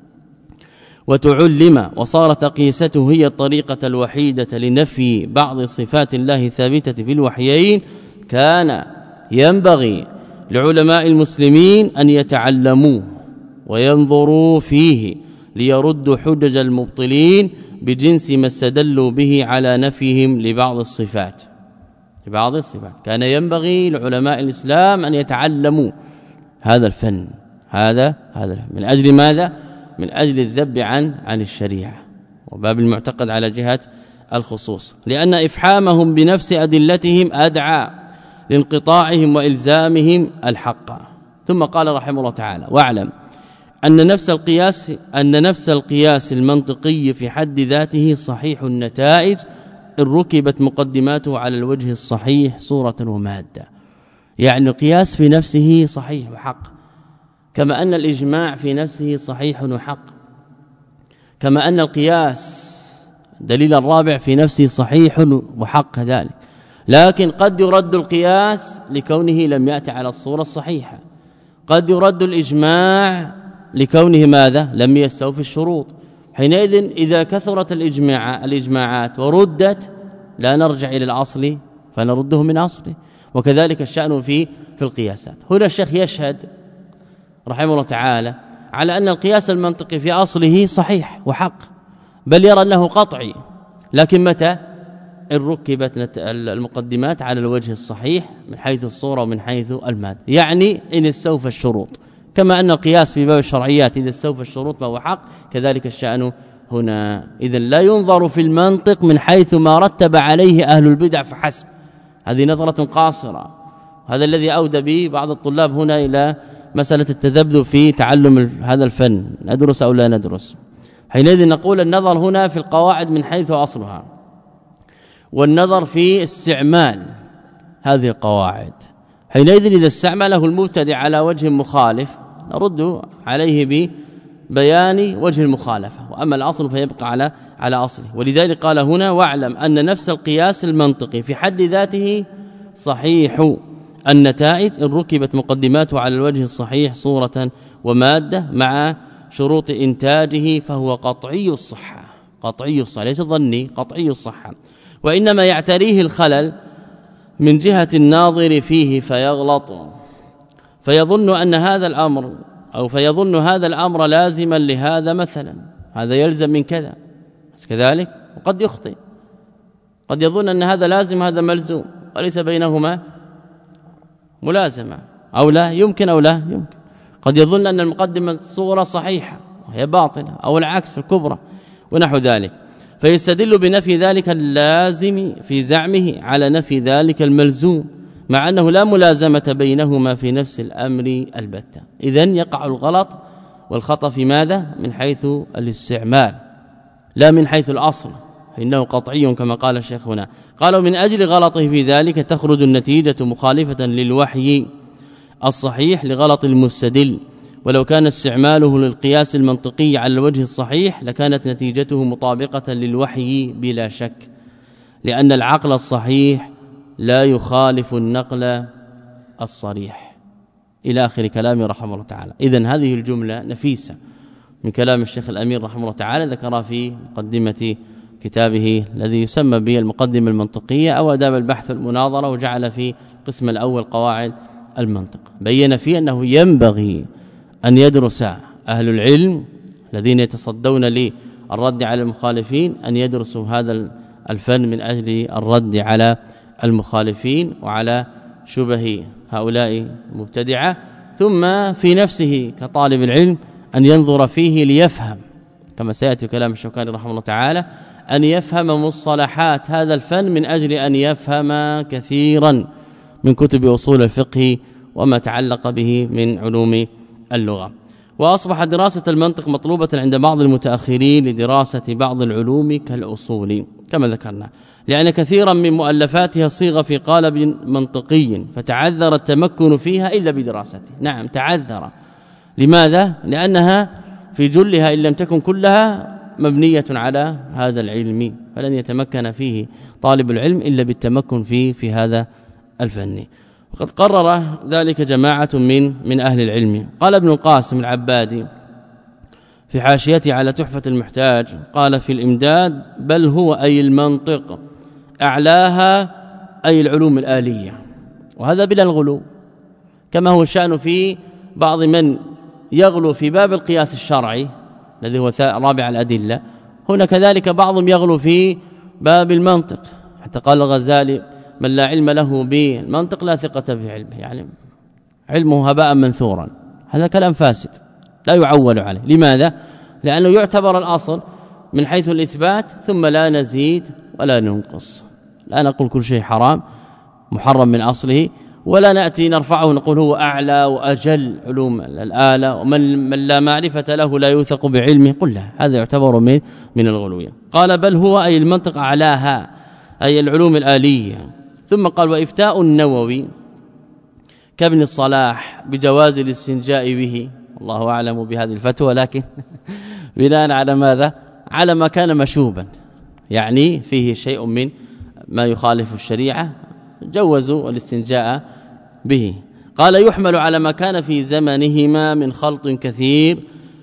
وتعلم وصارت قياسته هي الطريقة الوحيدة لنفي بعض صفات الله الثابتة في الوحيين كان ينبغي لعلماء المسلمين أن يتعلموه وينظروا فيه ليردوا حجج المبطلين بجنس ما استدلوا به على نفيهم لبعض الصفات لبعض الصفات كان ينبغي لعلماء الإسلام أن يتعلموا هذا الفن هذا هذا من أجل ماذا من أجل الذب عن عن الشريعة وباب المعتقد على جهة الخصوص لأن إفحامهم بنفس أدلتهم أدعى لانقطاعهم وإلزامهم الحق. ثم قال رحمه الله تعالى واعلم أن نفس القياس أن نفس القياس المنطقي في حد ذاته صحيح النتائج إن ركبت مقدماته على الوجه الصحيح صورة ومادة. يعني القياس في نفسه صحيح وحق كما أن الإجماع في نفسه صحيح وحق كما أن القياس دليل الرابع في نفسه صحيح وحق كذلك لكن قد يرد القياس لكونه لم يأتي على الصورة الصحيحة قد يرد الإجماع لكونه ماذا لم يستوفي الشروط حينئذ إذا كثرت الإجماع الإجماعات وردت لا نرجع إلى الأصل فنرده من أصله وكذلك الشأن في في القياسات. هنا الشيخ يشهد رحمه الله تعالى على أن القياس المنطقي في أصله صحيح وحق بل يرى أنه قطعي لكن متى إن ركبت المقدمات على الوجه الصحيح من حيث الصورة ومن حيث المادة يعني إن استوفى الشروط كما أن القياس في باب الشرعيات إذا استوفى الشروط فهو حق كذلك الشأن هنا. إذا لا ينظر في المنطق من حيث ما رتب عليه أهل البدع فحسب هذه نظرة قاصرة هذا الذي أودى به بعض الطلاب هنا إلى مسألة التذبذب في تعلم هذا الفن ندرس أو لا ندرس. حينئذ نقول النظر هنا في القواعد من حيث أصلها والنظر في استعمال هذه القواعد حينئذ إذا استعمله المبتدع على وجه مخالف نرد عليه ببيان وجه المخالفة وأما الأصل فيبقى على على أصله. ولذلك قال هنا واعلم أن نفس القياس المنطقي في حد ذاته صحيح النتائج إن ركبت مقدماته على الوجه الصحيح صورة ومادة مع شروط إنتاجه فهو قطعي الصحة قطعي الصحة ليس ظني قطعي الصحة وإنما يعتريه الخلل من جهة الناظر فيه فيغلط فيظن أن هذا الأمر أو فيظن هذا الأمر لازما لهذا مثلا هذا يلزم من كذا كذلك وقد يخطئ قد يظن أن هذا لازم هذا ملزوم وليس بينهما ملازمة أو لا يمكن أو لا يمكن قد يظن أن المقدمة الصورة صحيحة وهي باطلة أو العكس الكبرى ونحو ذلك فيستدل بنفي ذلك اللازم في زعمه على نفي ذلك الملزوم مع أنه لا ملازمة بينهما في نفس الأمر البتة. إذن يقع الغلط والخطأ في ماذا من حيث الاستعمال لا من حيث الأصل فإنه قطعي كما قال الشيخ هنا. قالوا من أجل غلطه في ذلك تخرج النتيجة مخالفة للوحي الصحيح لغلط المستدل ولو كان استعماله للقياس المنطقي على الوجه الصحيح لكانت نتيجته مطابقة للوحي بلا شك لأن العقل الصحيح لا يخالف النقل الصريح إلى آخر كلامه رحمه الله تعالى. إذن هذه الجملة نفيسة من كلام الشيخ الأمير رحمه الله تعالى ذكرها في مقدمة كتابه الذي يسمى به المقدمة المنطقية أو آداب البحث والمناظرة وجعل في القسم الأول قواعد المنطق بين فيه أنه ينبغي أن يدرس أهل العلم الذين يتصدون للرد على المخالفين أن يدرسوا هذا الفن من أجل الرد على المخالفين وعلى شبه هؤلاء المبتدعة ثم في نفسه كطالب العلم أن ينظر فيه ليفهم كما سيأتي كلام الشوكاني رحمه الله تعالى أن يفهم مصطلحات هذا الفن من أجل أن يفهم كثيرا من كتب أصول الفقه وما تعلق به من علوم اللغة. وأصبح دراسة المنطق مطلوبة عند بعض المتأخرين لدراسة بعض العلوم كالأصول كما ذكرنا لأن كثيرا من مؤلفاتها صيغ في قالب منطقي فتعذر التمكن فيها إلا بدراسته. نعم تعذر. لماذا؟ لأنها في جلها إن لم تكن كلها مبنية على هذا العلم فلن يتمكن فيه طالب العلم إلا بالتمكن فيه في هذا الفن. وقد قرر ذلك جماعة من من أهل العلم. قال ابن القاسم العبادي في حاشيته على تحفة المحتاج قال في الإمداد بل هو أي المنطق أعلاها أي العلوم الآلية، وهذا بلا الغلو كما هو الشأن في بعض من يغلو في باب القياس الشرعي الذي هو رابع الأدلة. هنا كذلك بعضهم يغلو في باب المنطق، حتى قال الغزالي من لا علم له بالمنطق لا ثقة في علمه، يعني علمه هباء منثورا. هذا كلام فاسد لا يعول عليه. لماذا؟ لأنه يعتبر الأصل من حيث الإثبات ثم لا نزيد ولا ننقص. لا نقول كل شيء حرام محرم من أصله، ولا نأتي نرفعه ونقول هو أعلى وأجل علوم الآلة، ومن من لا معرفة له لا يوثق بعلمه. قل له هذا يعتبر من من الغلو. قال بل هو أي المنطق أعلاها أي العلوم الآلية. ثم قال وإفتاء النووي كابن الصلاح بجواز الاستنجاء به، الله أعلم بهذه الفتوى، لكن بناء على ماذا؟ على ما كان مشوبا، يعني فيه شيء من ما يخالف الشريعة جوزوا الاستنجاء به. قال يحمل على ما كان في زمنهما من خلط كثير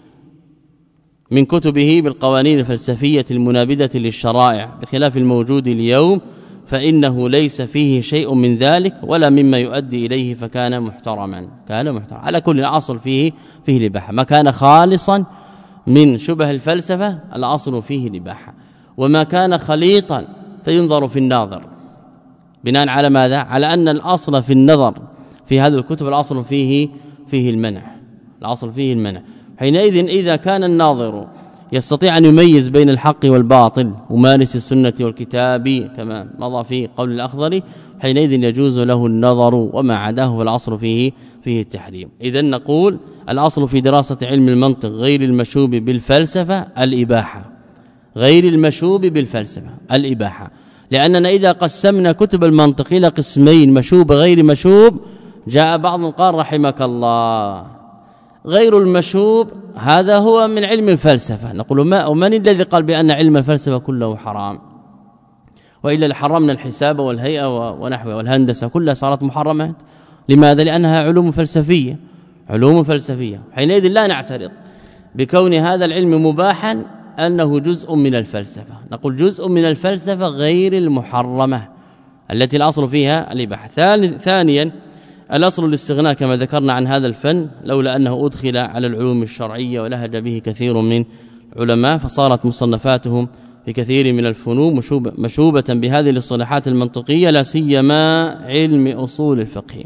من كتبه بالقوانين الفلسفية المنابذة للشرائع بخلاف الموجود اليوم، فإنه ليس فيه شيء من ذلك ولا مما يؤدي إليه، فكان محترما. كان محترما على كل الأصل فيه فيه الإباحة. ما كان خالصا من شبه الفلسفة الأصل فيه الإباحة، وما كان خليطا فينظر في الناظر بناء على ماذا؟ على أن الأصل في النظر في هذه الكتب الأصل فيه فيه المنع، الأصل فيه المنع. حينئذ إذا كان الناظر يستطيع أن يميز بين الحق والباطل ومارس السنة والكتاب كما مضى في قول الأخضر، حينئذ يجوز له النظر، وما عداه فالأصل فيه فيه التحريم. إذن نقول الأصل في دراسة علم المنطق غير المشوب بالفلسفة الإباحة، غير المشوب بالفلسفة الإباحة، لأننا إذا قسمنا كتب المنطق إلى قسمين مشوب غير مشوب، جاء بعض قال رحمك الله غير المشوب هذا هو من علم الفلسفة. نقول ما ومن الذي قال بأن علم الفلسفة كله حرام؟ وإلا حرمنا الحساب والهيئة ونحوه والهندسة كلها صارت محرمات. لماذا؟ لأنها علوم فلسفية، علوم فلسفية. حينئذ لا نعترض بكون هذا العلم مباحا أنه جزء من الفلسفة، نقول جزء من الفلسفة غير المحرمة التي الأصل فيها الإباحة. ثانيا الأصل الاستغناء كما ذكرنا عن هذا الفن، لولا أنه أدخل على العلوم الشرعية ولهج به كثير من علماء، فصارت مصنفاتهم في كثير من الفنون مشوبة, مشوبة بهذه الاصطلاحات المنطقية، لا سيما علم أصول الفقه.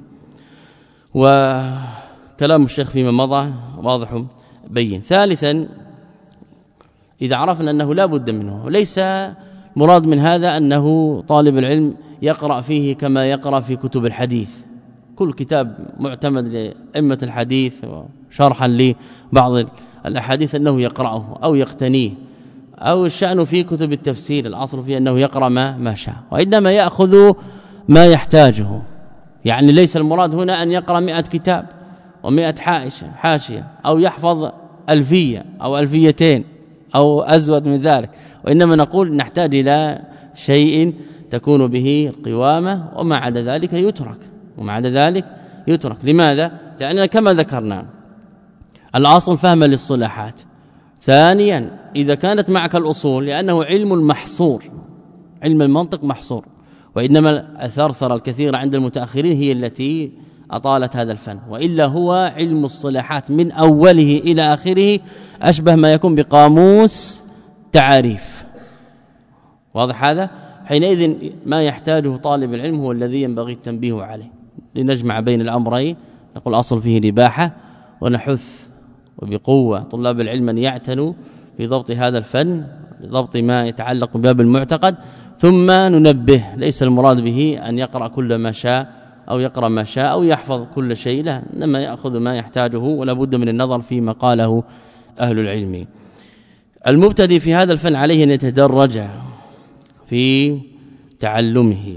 وكلام الشيخ فيما مضى واضح بين. ثالثا إذا عرفنا أنه لا بد منه، وليس مراد من هذا أنه طالب العلم يقرأ فيه كما يقرأ في كتب الحديث، كل كتاب معتمد لأئمة الحديث وشرحا لبعض الأحاديث أنه يقرأه أو يقتنيه، أو الشأن في كتب التفسير الأصل فيه أنه يقرأ ما, ما شاء، وإنما يأخذ ما يحتاجه. يعني ليس المراد هنا أن يقرأ مئة كتاب ومئة حاشية أو يحفظ ألفية أو ألفيتين أو أزود من ذلك، وإنما نقول نحتاج إلى شيء تكون به القوامة، وما عدا ذلك يترك، وما عدا ذلك يترك. لماذا؟ لأننا كما ذكرنا الأصل فهم للصلاحات. ثانيا إذا كانت معك الأصول، لأنه علم محصور، علم المنطق محصور، وإنما الثرثرة الكثيرة عند المتأخرين هي التي أطالت هذا الفن، وإلا هو علم الصلاحات من أوله إلى آخره أشبه ما يكون بقاموس تعاريف. واضح هذا؟ حينئذ ما يحتاجه طالب العلم هو الذي ينبغي التنبيه عليه، لنجمع بين الأمرين. نقول أصل فيه الإباحة، ونحث وبقوة طلاب العلم أن يعتنوا في ضبط هذا الفن، ضبط ما يتعلق بباب المعتقد. ثم ننبه ليس المراد به أن يقرأ كل ما شاء أو يقرأ ما شاء أو يحفظ كل شيء، لا، إنما يأخذ ما يحتاجه، ولا بد من النظر فيما قاله أهل العلم. المبتدئ في هذا الفن عليه أن يتدرج في تعلمه،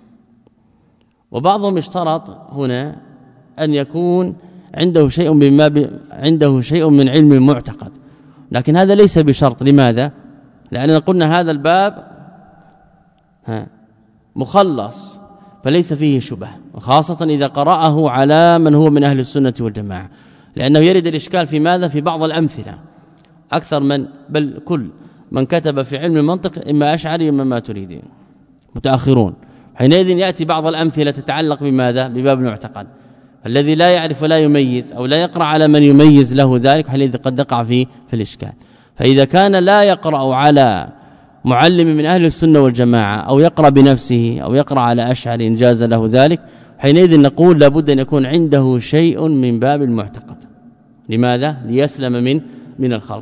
وبعضهم اشترط هنا أن يكون عنده شيء مما ب... عنده شيء من علم المعتقد، لكن هذا ليس بشرط. لماذا؟ لأننا قلنا هذا الباب ها مخلص، فليس فيه شبهه، وخاصة إذا قرأه على من هو من أهل السنة والجماعة، لأنه يرد الإشكال في ماذا؟ في بعض الأمثلة. أكثر من بل كل من كتب في علم المنطق إما أشعري إما ماتريدي متأخرون، حينئذ يأتي بعض الأمثلة تتعلق بماذا؟ بباب المعتقد. الذي لا يعرف ولا يميز أو لا يقرأ على من يميز له ذلك حينئذ قد يقع في في الإشكال. فإذا كان لا يقرأ على معلم من أهل السنة والجماعة أو يقرأ بنفسه أو يقرأ على أشعر إن جاز له ذلك، حينئذ نقول لابد أن يكون عنده شيء من باب المعتقد. لماذا؟ ليسلم من من الخلط.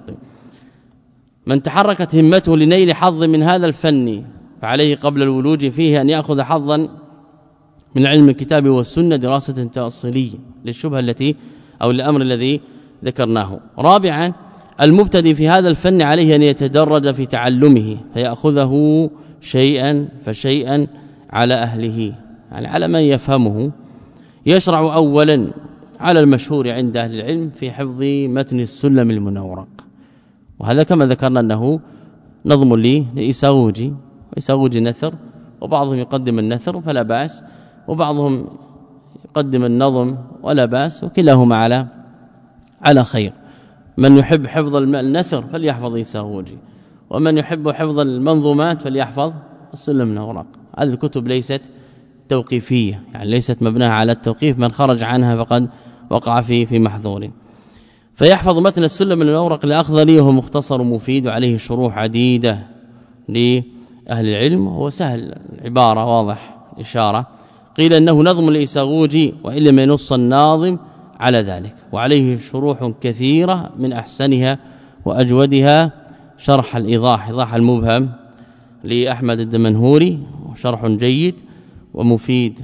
من تحركت همته لنيل حظ من هذا الفن فعليه قبل الولوج فيه أن يأخذ حظا من علم الكتاب والسنة دراسة تأصيلية للشبهة التي أو الأمر الذي ذكرناه. رابعا المبتدئ في هذا الفن عليه أن يتدرج في تعلمه فيأخذه شيئا فشيئا على أهله، يعني على من يفهمه. يشرع أولا على المشهور عند أهل العلم في حفظ متن السلم المنورق، وهذا كما ذكرنا أنه نظم لي لإساغوجي، وإساغوجي نثر، وبعضهم يقدم النثر فلا بأس، وبعضهم يقدم النظم ولا بأس، وكلاهما على على خير. من يحب حفظ النثر فليحفظ إساغوجي، ومن يحب حفظ المنظومات فليحفظ السلم المنورق. هذه الكتب ليست توقيفية، يعني ليست مبناها على التوقيف، من خرج عنها فقد وقع في في محظور. فيحفظ متن السلم المنورق الأخضري وهو مختصر مفيد وعليه شروح عديدة لأهل العلم، وهو سهل العبارة واضح إشارة. قيل أنه نظم الإساغوجي وإن لم ينص الناظم على ذلك، وعليه شروح كثيرة من أحسنها وأجودها شرح الإيضاح إيضاح المبهم لأحمد الدمنهوري، وشرح جيد ومفيد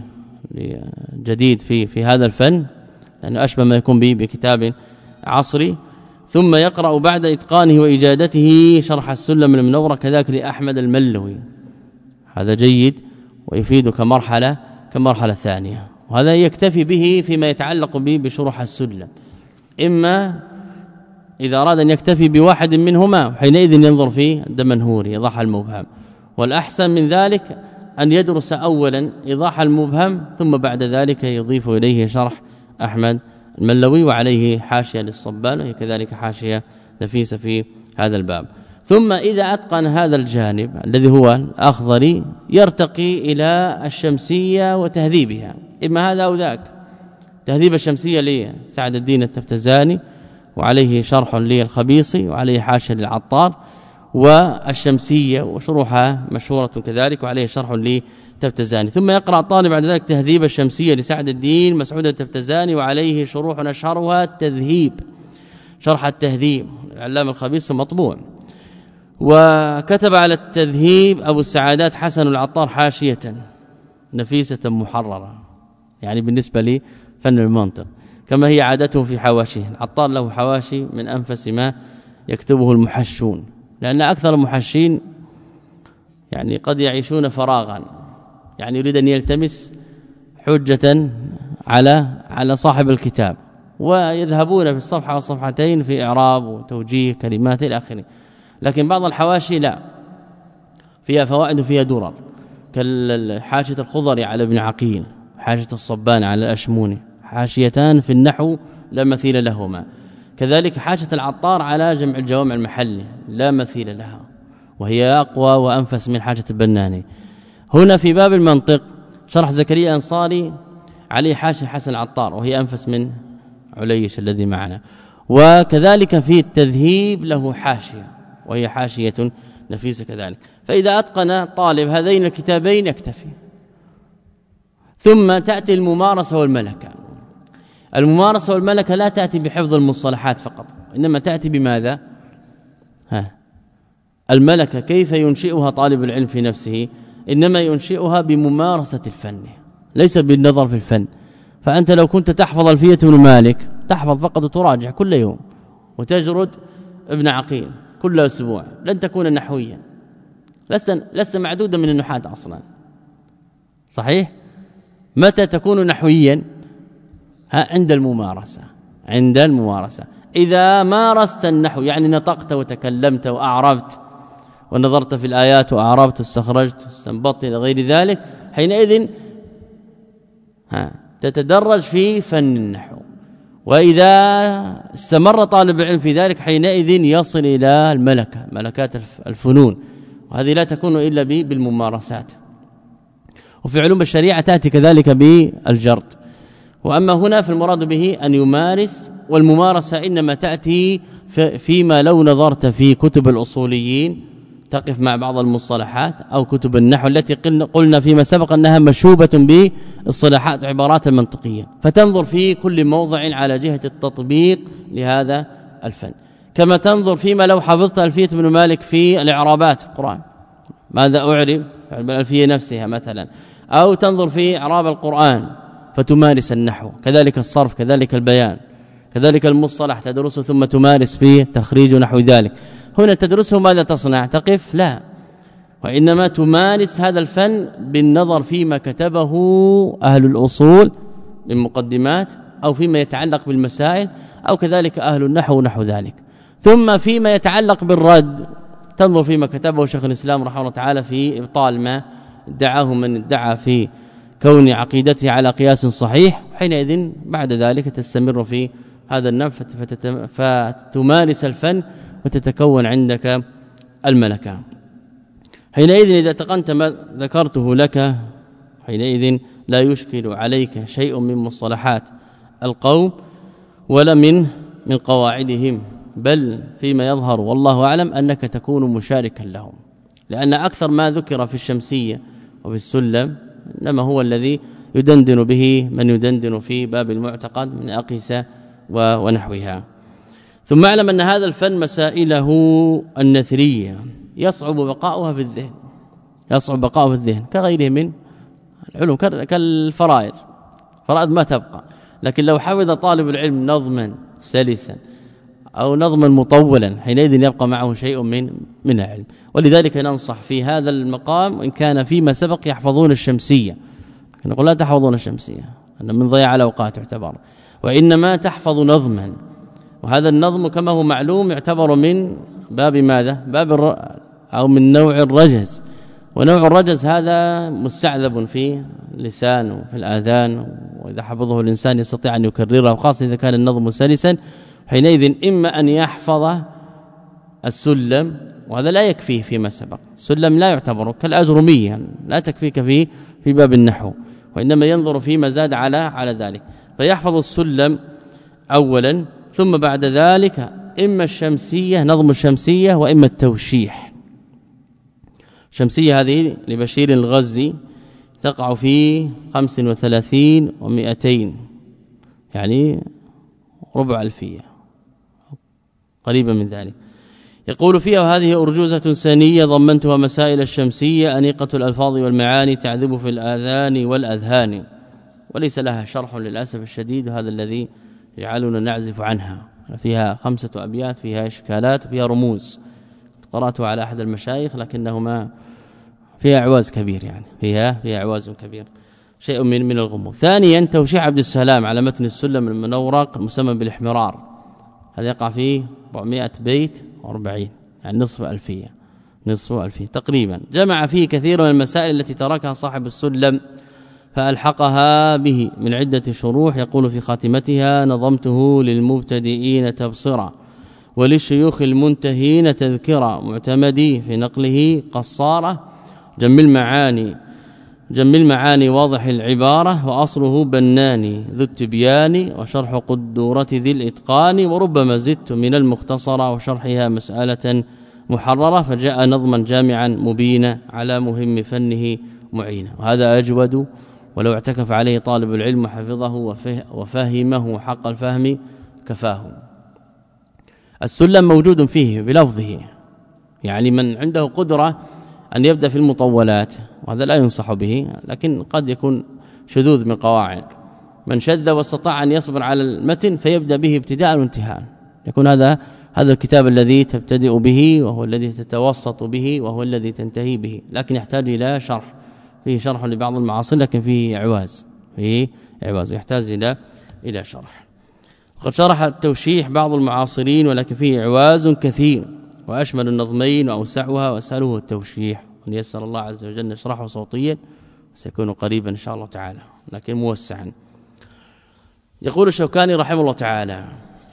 جديد في في هذا الفن، لأنه أشبه ما يكون به بكتاب عصري. ثم يقرأ بعد إتقانه وإجادته شرح السلم المنورق كذلك لأحمد الملوي، هذا جيد ويفيد كمرحلة كمرحلة ثانية، وهذا يكتفي به فيما يتعلق به بشروح السلم. إما إذا أراد أن يكتفي بواحد منهما حينئذ ينظر في الدمنهوري إيضاح المبهم، والأحسن من ذلك أن يدرس أولا إيضاح المبهم ثم بعد ذلك يضيف إليه شرح أحمد الملوي، وعليه حاشية للصبان وهي كذلك حاشية نفيسة في هذا الباب. ثم إذا أتقن هذا الجانب الذي هو الأخضري يرتقي إلى الشمسية وتهذيبها، إما هذا أو ذاك. تهذيب الشمسية لسعد الدين التفتزاني وعليه شرح للخبيصي وعليه حاشية للعطار، والشمسية وشروحها مشهورة كذلك وعليه شرح للتفتزاني. ثم يقرأ الطالب بعد ذلك تهذيب الشمسية لسعد الدين مسعود التفتزاني وعليه شروح أشهرها التذهيب، شرح التهذيب العلامة الخبيصي مطبوع. وكتب على التذهيب أبو السعادات حسن العطار حاشية نفيسة محررة، يعني بالنسبة لي فن المنطق كما هي عادته في حواشيه. العطار له حواشي من أنفس ما يكتبه المحشون، لأن أكثر المحشين يعني قد يعيشون فراغا، يعني يريد أن يلتمس حجة على على صاحب الكتاب، ويذهبون في الصفحة والصفحتين في إعراب وتوجيه كلمات إلى آخره. لكن بعض الحواشي لا، فيها فوائد وفيها درر، كالحاشية الخضري على ابن عقيل، حاشية الصبان على الأشموني، حاشيتان في النحو لا مثيل لهما. كذلك حاشية العطار على جمع الجوامع المحلي لا مثيل لها، وهي أقوى وأنفس من حاشية البناني. هنا في باب المنطق شرح زكريا أنصاري عليه حاشية حسن العطار وهي أنفس من عليش الذي معنا. وكذلك في التذهيب له حاشية وهي حاشية نفيسة كذلك. فإذا أتقن طالب هذين الكتابين يكتفي. ثم تأتي الممارسة والملكة. الممارسة والملكة لا تأتي بحفظ المصطلحات فقط، إنما تأتي بماذا؟ ها الملكة كيف ينشئها طالب العلم في نفسه؟ إنما ينشئها بممارسة الفن، ليس بالنظر في الفن. فأنت لو كنت تحفظ ألفية ابن مالك تحفظ فقط وتراجع كل يوم وتجرد ابن عقيل كل أسبوع، لن تكون نحويا، لست لست معدودا من النحاة أصلا. صحيح؟ متى تكون نحويا؟ ها عند الممارسة، عند الممارسة. إذا مارست النحو يعني نطقت وتكلمت وأعربت ونظرت في الآيات وأعربت واستخرجت واستنبطت إلى غير ذلك، حينئذ ها تتدرج في فن النحو، وإذا استمر طالب العلم في ذلك حينئذ يصل إلى الملكة ملكات الفنون، وهذه لا تكون إلا بالممارسات. وفي علوم الشريعة تأتي كذلك بالجرد. وأما هنا فالمراد به أن يمارس، والممارسة إنما تأتي فيما لو نظرت في كتب الأصوليين تقف مع بعض المصطلحات أو كتب النحو التي قلنا فيما سبق أنها مشوبة بالصلاحات وعبارات المنطقية، فتنظر في كل موضع على جهة التطبيق لهذا الفن، كما تنظر فيما لو حفظت ألفية ابن مالك في الإعرابات في القرآن ماذا أعرب الألفية نفسها مثلا، أو تنظر في إعراب القرآن فتمارس النحو، كذلك الصرف، كذلك البيان، كذلك المصطلح تدرسه ثم تمارس فيه تخريج نحو ذلك. هنا تدرسه ماذا تصنع؟ تقف؟ لا، وإنما تمارس هذا الفن بالنظر فيما كتبه أهل الأصول من مقدمات، أو فيما يتعلق بالمسائل، أو كذلك أهل النحو نحو ذلك. ثم فيما يتعلق بالرد تنظر فيما كتبه شيخ الإسلام رحمه الله تعالى في إبطال ما ادعاه من ادعى في كون عقيدته على قياس صحيح، حينئذ بعد ذلك تستمر في هذا النفع فتمارس الفن وتتكون عندك الملكة. حينئذ إذا اتقنت ما ذكرته لك حينئذ لا يشكل عليك شيء من مصطلحات القوم ولا من من قواعدهم، بل فيما يظهر والله أعلم أنك تكون مشاركا لهم، لأن أكثر ما ذكر في الشمسية وفي السلم إنما هو الذي يدندن به من يدندن في باب المعتقد من أقيسة ونحوها. ثم اعلم أن هذا الفن مسائله النثرية يصعب بقاؤها في الذهن، يصعب بقاؤها في الذهن كغيره من العلوم كالفرائض، فرائض ما تبقى، لكن لو حفظ طالب العلم نظما سلسا أو نظما مطولا حينئذ يبقى معه شيء من من العلم. ولذلك ننصح في هذا المقام وإن كان فيما سبق يحفظون الشمسية، نقول لا تحفظون الشمسية أن من ضياع الأوقات يعتبر، وإنما تحفظ نظما، وهذا النظم كما هو معلوم يعتبر من باب ماذا؟ باب الر... أو من نوع الرجز، ونوع الرجز هذا مستعذب في اللسان وفي الآذان، وإذا حفظه الإنسان يستطيع أن يكرره، وخاصة إذا كان النظم سلسا حينئذ إما أن يحفظ السلم، وهذا لا يكفيه فيما سبق، السلم لا يعتبر كالأجرمية لا تكفيك في في باب النحو، وإنما ينظر فيما زاد على على ذلك، فيحفظ السلم أولا، ثم بعد ذلك إما الشمسية نظم الشمسية وإما التوشيح. الشمسية هذه لبشير الغزي تقع في خمس وثلاثين ومئتين، يعني ربع ألفية قريبا من ذلك. يقول فيها: وهذه أرجوزة سنية ضمنتها مسائل الشمسية أنيقة الألفاظ والمعاني تعذب في الآذان والأذهان، وليس لها شرح للأسف الشديد، وهذا الذي يجعلنا نعزف عنها. فيها خمسة أبيات، فيها إشكالات، فيها رموز، قرأتها على أحد المشايخ لكنهما فيها عواز كبير، يعني فيها فيها عواز كبير، شيء من من الغموض. ثانيا توشيح عبد السلام على متن السلم المنورق المسمى بالاحمرار، هذا يقع فيه أربعمائة بيت وأربعين، يعني نصف ألفية نصف ألفية تقريبا. جمع فيه كثير من المسائل التي تركها صاحب السلم فألحقها به من عدة شروح. يقول في خاتمتها: نظمته للمبتدئين تبصرا وللشيوخ المنتهين تذكرا، معتمدي في نقله قصارة، جمل معاني جمل معاني واضح العبارة، وأصله بناني ذو التبيان، وشرح قدورة ذي الإتقان، وربما زدت من المختصرة وشرحها مسألة محررة، فجاء نظما جامعا مبينا على مهم فنه معينا. وهذا أجود، ولو اعتكف عليه طالب العلم وحفظه وفهمه حق الفهم كفاه. السلم موجود فيه بلفظه، يعني من عنده قدرة أن يبدأ في المطولات، وهذا لا ينصح به، لكن قد يكون شذوذ من قواعد. من شذ واستطاع أن يصبر على المتن فيبدأ به ابتداء وانتهاء، يكون هذا هذا الكتاب الذي تبتدئ به، وهو الذي تتوسط به، وهو الذي تنتهي به، لكن يحتاج إلى شرح، فيه شرح لبعض المعاصر لكن فيه إعواز، فيه إعواز يحتاج إلى إلى شرح. وقد شرح التوشيح بعض المعاصرين ولكن فيه إعواز كثير، وأشمل النظمين وأوسعها وأسأله التوشيح، وأن يسر الله عز وجل نشرحه صوتيا، سيكون قريبا إن شاء الله تعالى. لكن موسعا. يقول الشوكاني رحمه الله تعالى: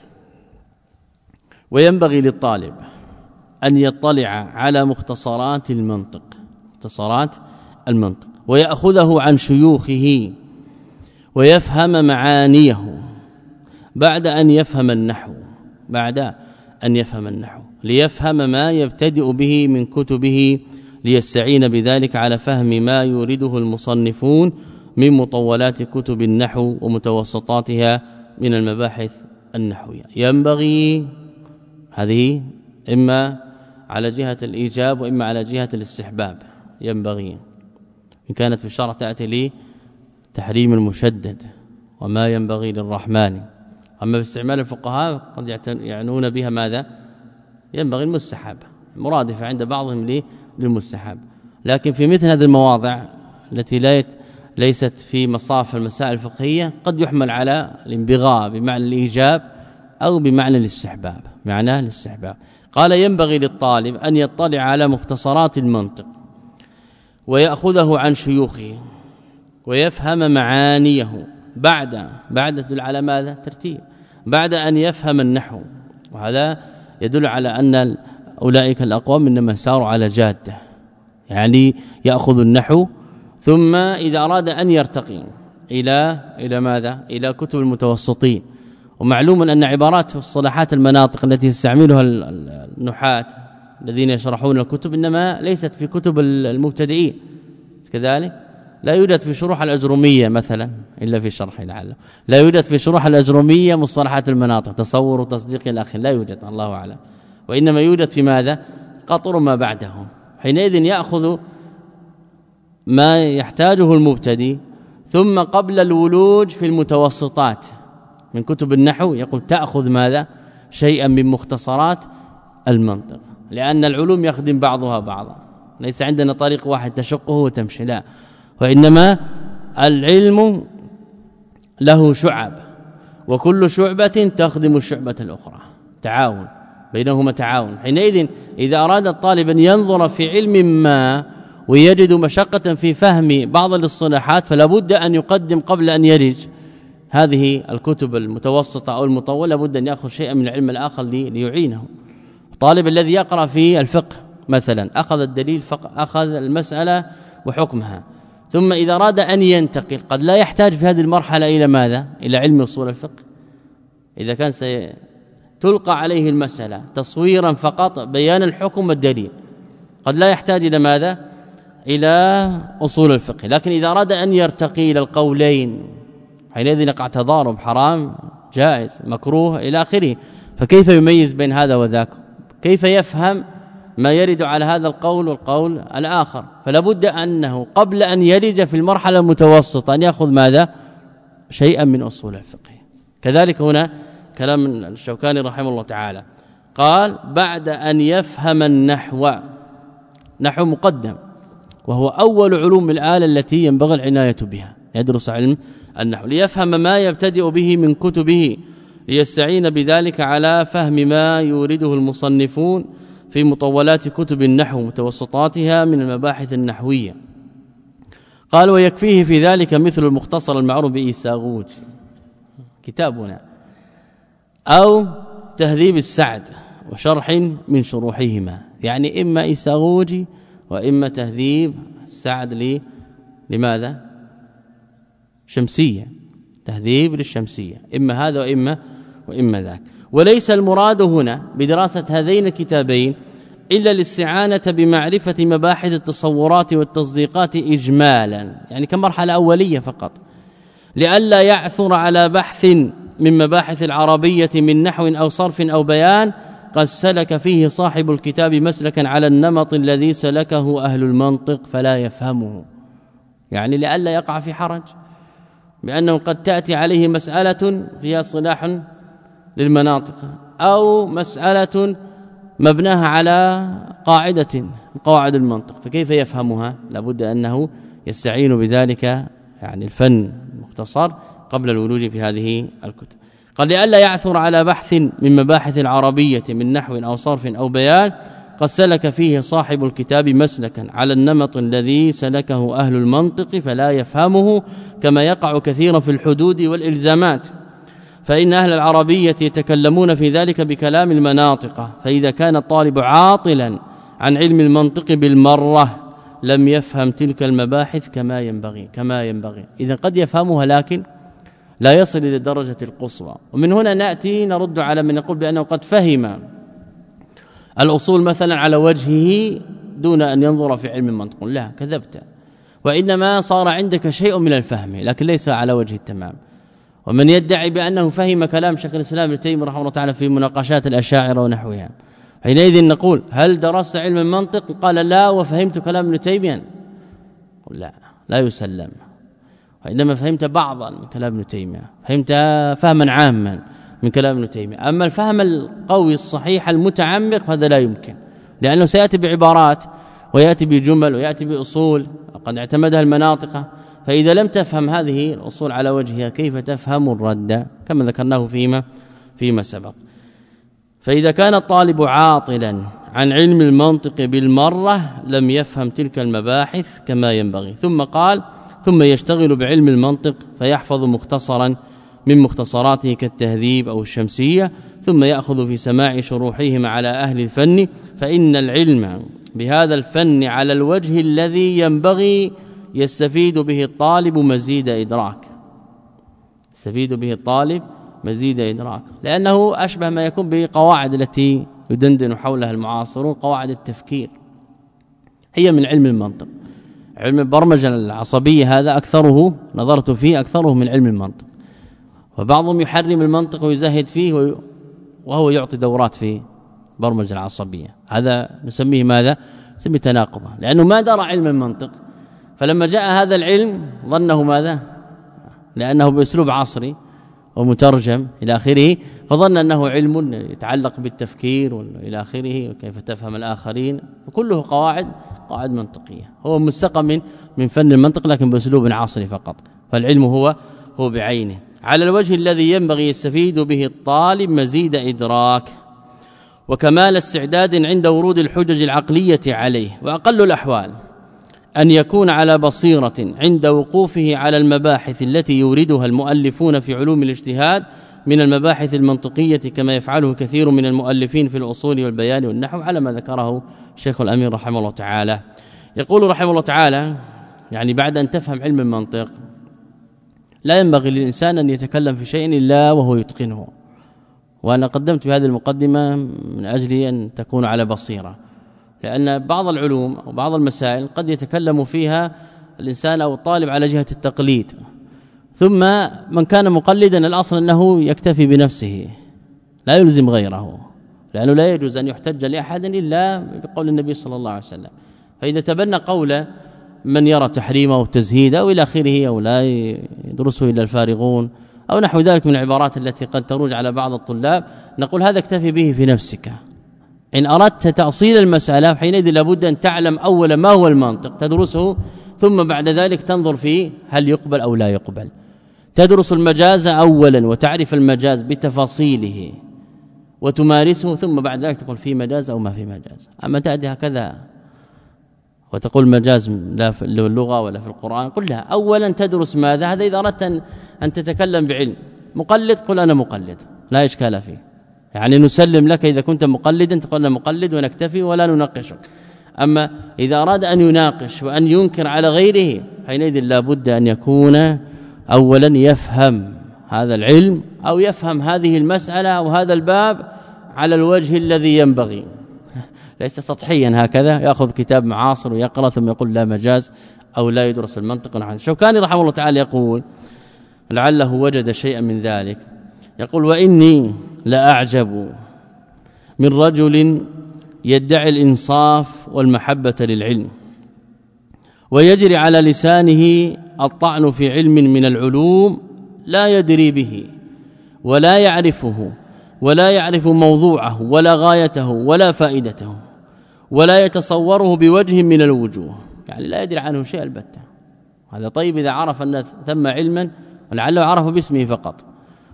وينبغي للطالب أن يطلع على مختصرات المنطق مختصرات المنطق ويأخذه عن شيوخه ويفهم معانيه بعد أن يفهم النحو بعد أن يفهم النحو ليفهم ما يبتدئ به من كتبه ليستعين بذلك على فهم ما يورده المصنفون من مطولات كتب النحو ومتوسطاتها من المباحث النحوية. ينبغي هذه إما على جهة الإيجاب وإما على جهة الاستحباب. ينبغي إن كانت في الشرع تأتي لي تحريم المشدد وما ينبغي للرحمن، أما باستعمال الفقهاء قد يعنون بها ماذا؟ ينبغي المستحب، مرادفة عند بعضهم للمستحب. لكن في مثل هذه المواضع التي لا ليست في مصاف المسائل الفقهية قد يحمل على الانبغاء بمعنى الإيجاب أو بمعنى الاستحباب معناه الاستحباب. قال: ينبغي للطالب أن يطلع على مختصرات المنطق ويأخذه عن شيوخه ويفهم معانيه بعد بعد تدل على ماذا؟ ترتيب بعد أن يفهم النحو، وهذا يدل على أن أولئك الأقوام إنما ساروا على جادة، يعني يأخذ النحو ثم إذا أراد أن يرتقي إلى إلى ماذا؟ إلى كتب المتوسطين. ومعلوم أن عبارات والصلاحات المناطق التي يستعملها النحاة الذين يشرحون الكتب إنما ليست في كتب المبتدئين، كذلك لا يوجد في شروح الأجرومية مثلا إلا في شرح لعله، لا يوجد في شروح الأجرومية مصطلحات المناطق تصور وتصديق الأخ، لا يوجد الله أعلم، وإنما يوجد في ماذا؟ قطر ما بعده. حينئذ يأخذ ما يحتاجه المبتدئ ثم قبل الولوج في المتوسطات من كتب النحو يقول تأخذ ماذا؟ شيئا من مختصرات المنطق، لأن العلوم يخدم بعضها بعضا، ليس عندنا طريق واحد تشقه وتمشي، لا، وإنما العلم له شعب وكل شعبة تخدم الشعبة الأخرى، تعاون بينهما تعاون. حينئذ إذا أراد الطالب أن ينظر في علم ما ويجد مشقة في فهم بعض الاصطلاحات فلا بد أن يقدم قبل أن يرج هذه الكتب المتوسطة أو المطولة، بد أن يأخذ شيئا من العلم الآخر ليعينه. الطالب الذي يقرأ في الفقه مثلا أخذ الدليل أخذ المسألة وحكمها، ثم إذا أراد أن ينتقل قد لا يحتاج في هذه المرحلة إلى ماذا؟ إلى علم أصول الفقه، إذا كان سيتلقى عليه المسألة تصويرا فقط بيان الحكم والدليل قد لا يحتاج إلى ماذا؟ إلى أصول الفقه. لكن إذا أراد أن يرتقي إلى القولين حينئذ يقع تضارب، حرام جائز مكروه إلى آخره، فكيف يميز بين هذا وذاك؟ كيف يفهم ما يرد على هذا القول والقول الآخر؟ فلا بد أنه قبل أن يرج في المرحلة المتوسطة أن يأخذ ماذا؟ شيئا من أصول الفقه. كذلك هنا كلام الشوكاني رحمه الله تعالى قال بعد أن يفهم النحو، نحو مقدم وهو أول علوم الآلة التي ينبغي العناية بها، يدرس علم النحو ليفهم ما يبتدئ به من كتبه ليستعين بذلك على فهم ما يورده المصنفون في مطولات كتب النحو متوسطاتها من المباحث النحوية. قال ويكفيه في ذلك مثل المختصر المعروف بإيساغوج كتابنا أو تهذيب السعد وشرح من شروحهما، يعني إما إيساغوجي وإما تهذيب السعد لي لماذا؟ شمسية، تهذيب للشمسية، إما هذا وإما وإما ذاك. وليس المراد هنا بدراسة هذين الكتابين إلا الاستعانة بمعرفة مباحث التصورات والتصديقات إجمالا، يعني كمرحلة أولية فقط، لئلا يعثر على بحث من مباحث العربية من نحو أو صرف أو بيان قد سلك فيه صاحب الكتاب مسلكا على النمط الذي سلكه أهل المنطق فلا يفهمه، يعني لئلا يقع في حرج بأنه قد تأتي عليه مسألة فيها صلاح للمناطق أو مسألة مبناها على قاعدة من قواعد المنطق، فكيف يفهمها؟ لابد أنه يستعين بذلك يعني الفن المختصر قبل الولوج في هذه الكتب. قال لئلا يعثر على بحث من مباحث العربية من نحو أو صرف أو بيان قد سلك فيه صاحب الكتاب مسلكا على النمط الذي سلكه أهل المنطق فلا يفهمه كما يقع كثيرا في الحدود والإلزامات، فإن أهل العربية يتكلمون في ذلك بكلام المناطق، فإذا كان الطالب عاطلا عن علم المنطق بالمرة لم يفهم تلك المباحث كما ينبغي كما ينبغي إذا قد يفهمها لكن لا يصل إلى الدرجة القصوى. ومن هنا نأتي نرد على من يقول بأنه قد فهم الأصول مثلا على وجهه دون أن ينظر في علم المنطق. لا، كذبت، وإنما صار عندك شيء من الفهم لكن ليس على وجه التمام. ومن يدعي بأنه فهم كلام شيخ الإسلام ابن تيمية رحمه الله تعالى في مناقشات الأشاعرة ونحوها، حينئذ نقول هل درست علم المنطق؟ قال لا وفهمت كلام ابن تيمية. لا، لا يسلم، وإنما فهمت بعضا من كلام ابن تيمية، فهمت فهما عاما من كلام ابن تيمية. أما الفهم القوي الصحيح المتعمق هذا لا يمكن، لأنه سيأتي بعبارات ويأتي بجمل ويأتي بأصول قد اعتمدها المناطق، فإذا لم تفهم هذه الأصول على وجهها كيف تفهم الرد كما ذكرناه فيما فيما سبق. فإذا كان الطالب عاطلا عن علم المنطق بالمرة لم يفهم تلك المباحث كما ينبغي. ثم قال ثم يشتغل بعلم المنطق فيحفظ مختصرا من مختصراته كالتهذيب أو الشمسية، ثم يأخذ في سماع شروحهم على أهل الفن، فإن العلم بهذا الفن على الوجه الذي ينبغي يستفيد به الطالب مزيد إدراك يستفيد به الطالب مزيد إدراك لأنه أشبه ما يكون بقواعد التي يدندن حولها المعاصرون، قواعد التفكير هي من علم المنطق. علم البرمجة العصبية هذا أكثره نظرت فيه أكثره من علم المنطق، وبعضهم يحرم المنطق ويزهد فيه وهو يعطي دورات في برمجة العصبية. هذا نسميه ماذا؟ نسميه تناقضا، لأنه ما درى علم المنطق، فلما جاء هذا العلم ظنه ماذا؟ لأنه بأسلوب عصري ومترجم إلى آخره، فظن أنه علم يتعلق بالتفكير وإلى آخره وكيف تفهم الآخرين، وكله قواعد قواعد منطقية، هو مستقى من من فن المنطق لكن بأسلوب عصري فقط. فالعلم هو هو بعينه على الوجه الذي ينبغي يستفيد به الطالب مزيد إدراك وكمال استعداد عند ورود الحجج العقلية عليه. وأقل الأحوال أن يكون على بصيرة عند وقوفه على المباحث التي يوردها المؤلفون في علوم الاجتهاد من المباحث المنطقية كما يفعله كثير من المؤلفين في الأصول والبيان والنحو، على ما ذكره الشيخ الأمير رحمه الله تعالى. يقول رحمه الله تعالى يعني بعد أن تفهم علم المنطق لا ينبغي للإنسان أن يتكلم في شيء إلا وهو يتقنه، وأنا قدمت بهذه المقدمة من أجل أن تكون على بصيرة، لأن بعض العلوم وبعض المسائل قد يتكلم فيها الإنسان أو الطالب على جهة التقليد، ثم من كان مقلدا الأصل أنه يكتفي بنفسه لا يلزم غيره، لأنه لا يجوز أن يحتج لأحد إلا بقول النبي صلى الله عليه وسلم. فإذا تبنى قول من يرى تحريمه وتزهيده أو إلى آخره أو لا يدرسه إلا الفارغون أو نحو ذلك من العبارات التي قد تروج على بعض الطلاب، نقول هذا اكتفي به في نفسك. إن أردت تأصيل المسألة حينئذ لابد أن تعلم أولا ما هو المنطق تدرسه، ثم بعد ذلك تنظر فيه هل يقبل أو لا يقبل. تدرس المجاز أولا وتعرف المجاز بتفاصيله وتمارسه، ثم بعد ذلك تقول في مجاز أو ما في مجاز. أما تأتي هكذا وتقول مجاز لا في اللغة ولا في القرآن، قل لها أولا تدرس ماذا. هذا إذا أردت أن تتكلم بعلم. مقلد قل أنا مقلد لا إشكال فيه، يعني نسلم لك إذا كنت مقلدا تقول أنا مقلد ونكتفي ولا نناقشك. أما إذا أراد أن يناقش وأن ينكر على غيره حينئذ لا بد أن يكون أولا يفهم هذا العلم أو يفهم هذه المسألة أو هذا الباب على الوجه الذي ينبغي، ليس سطحيا هكذا يأخذ كتاب معاصر ويقرأ ثم يقول لا مجاز أو لا يدرس المنطق. الشوكاني رحمه الله تعالى يقول لعله وجد شيئا من ذلك، يقول وإني لأعجب من رجل يدعي الإنصاف والمحبة للعلم ويجري على لسانه الطعن في علم من العلوم لا يدري به ولا يعرفه ولا يعرف موضوعه ولا غايته ولا فائدته ولا يتصوره بوجه من الوجوه، يعني لا يدري عنه شيء البتة. هذا طيب إذا عرف أن ثم علما ولعله عرف باسمه فقط،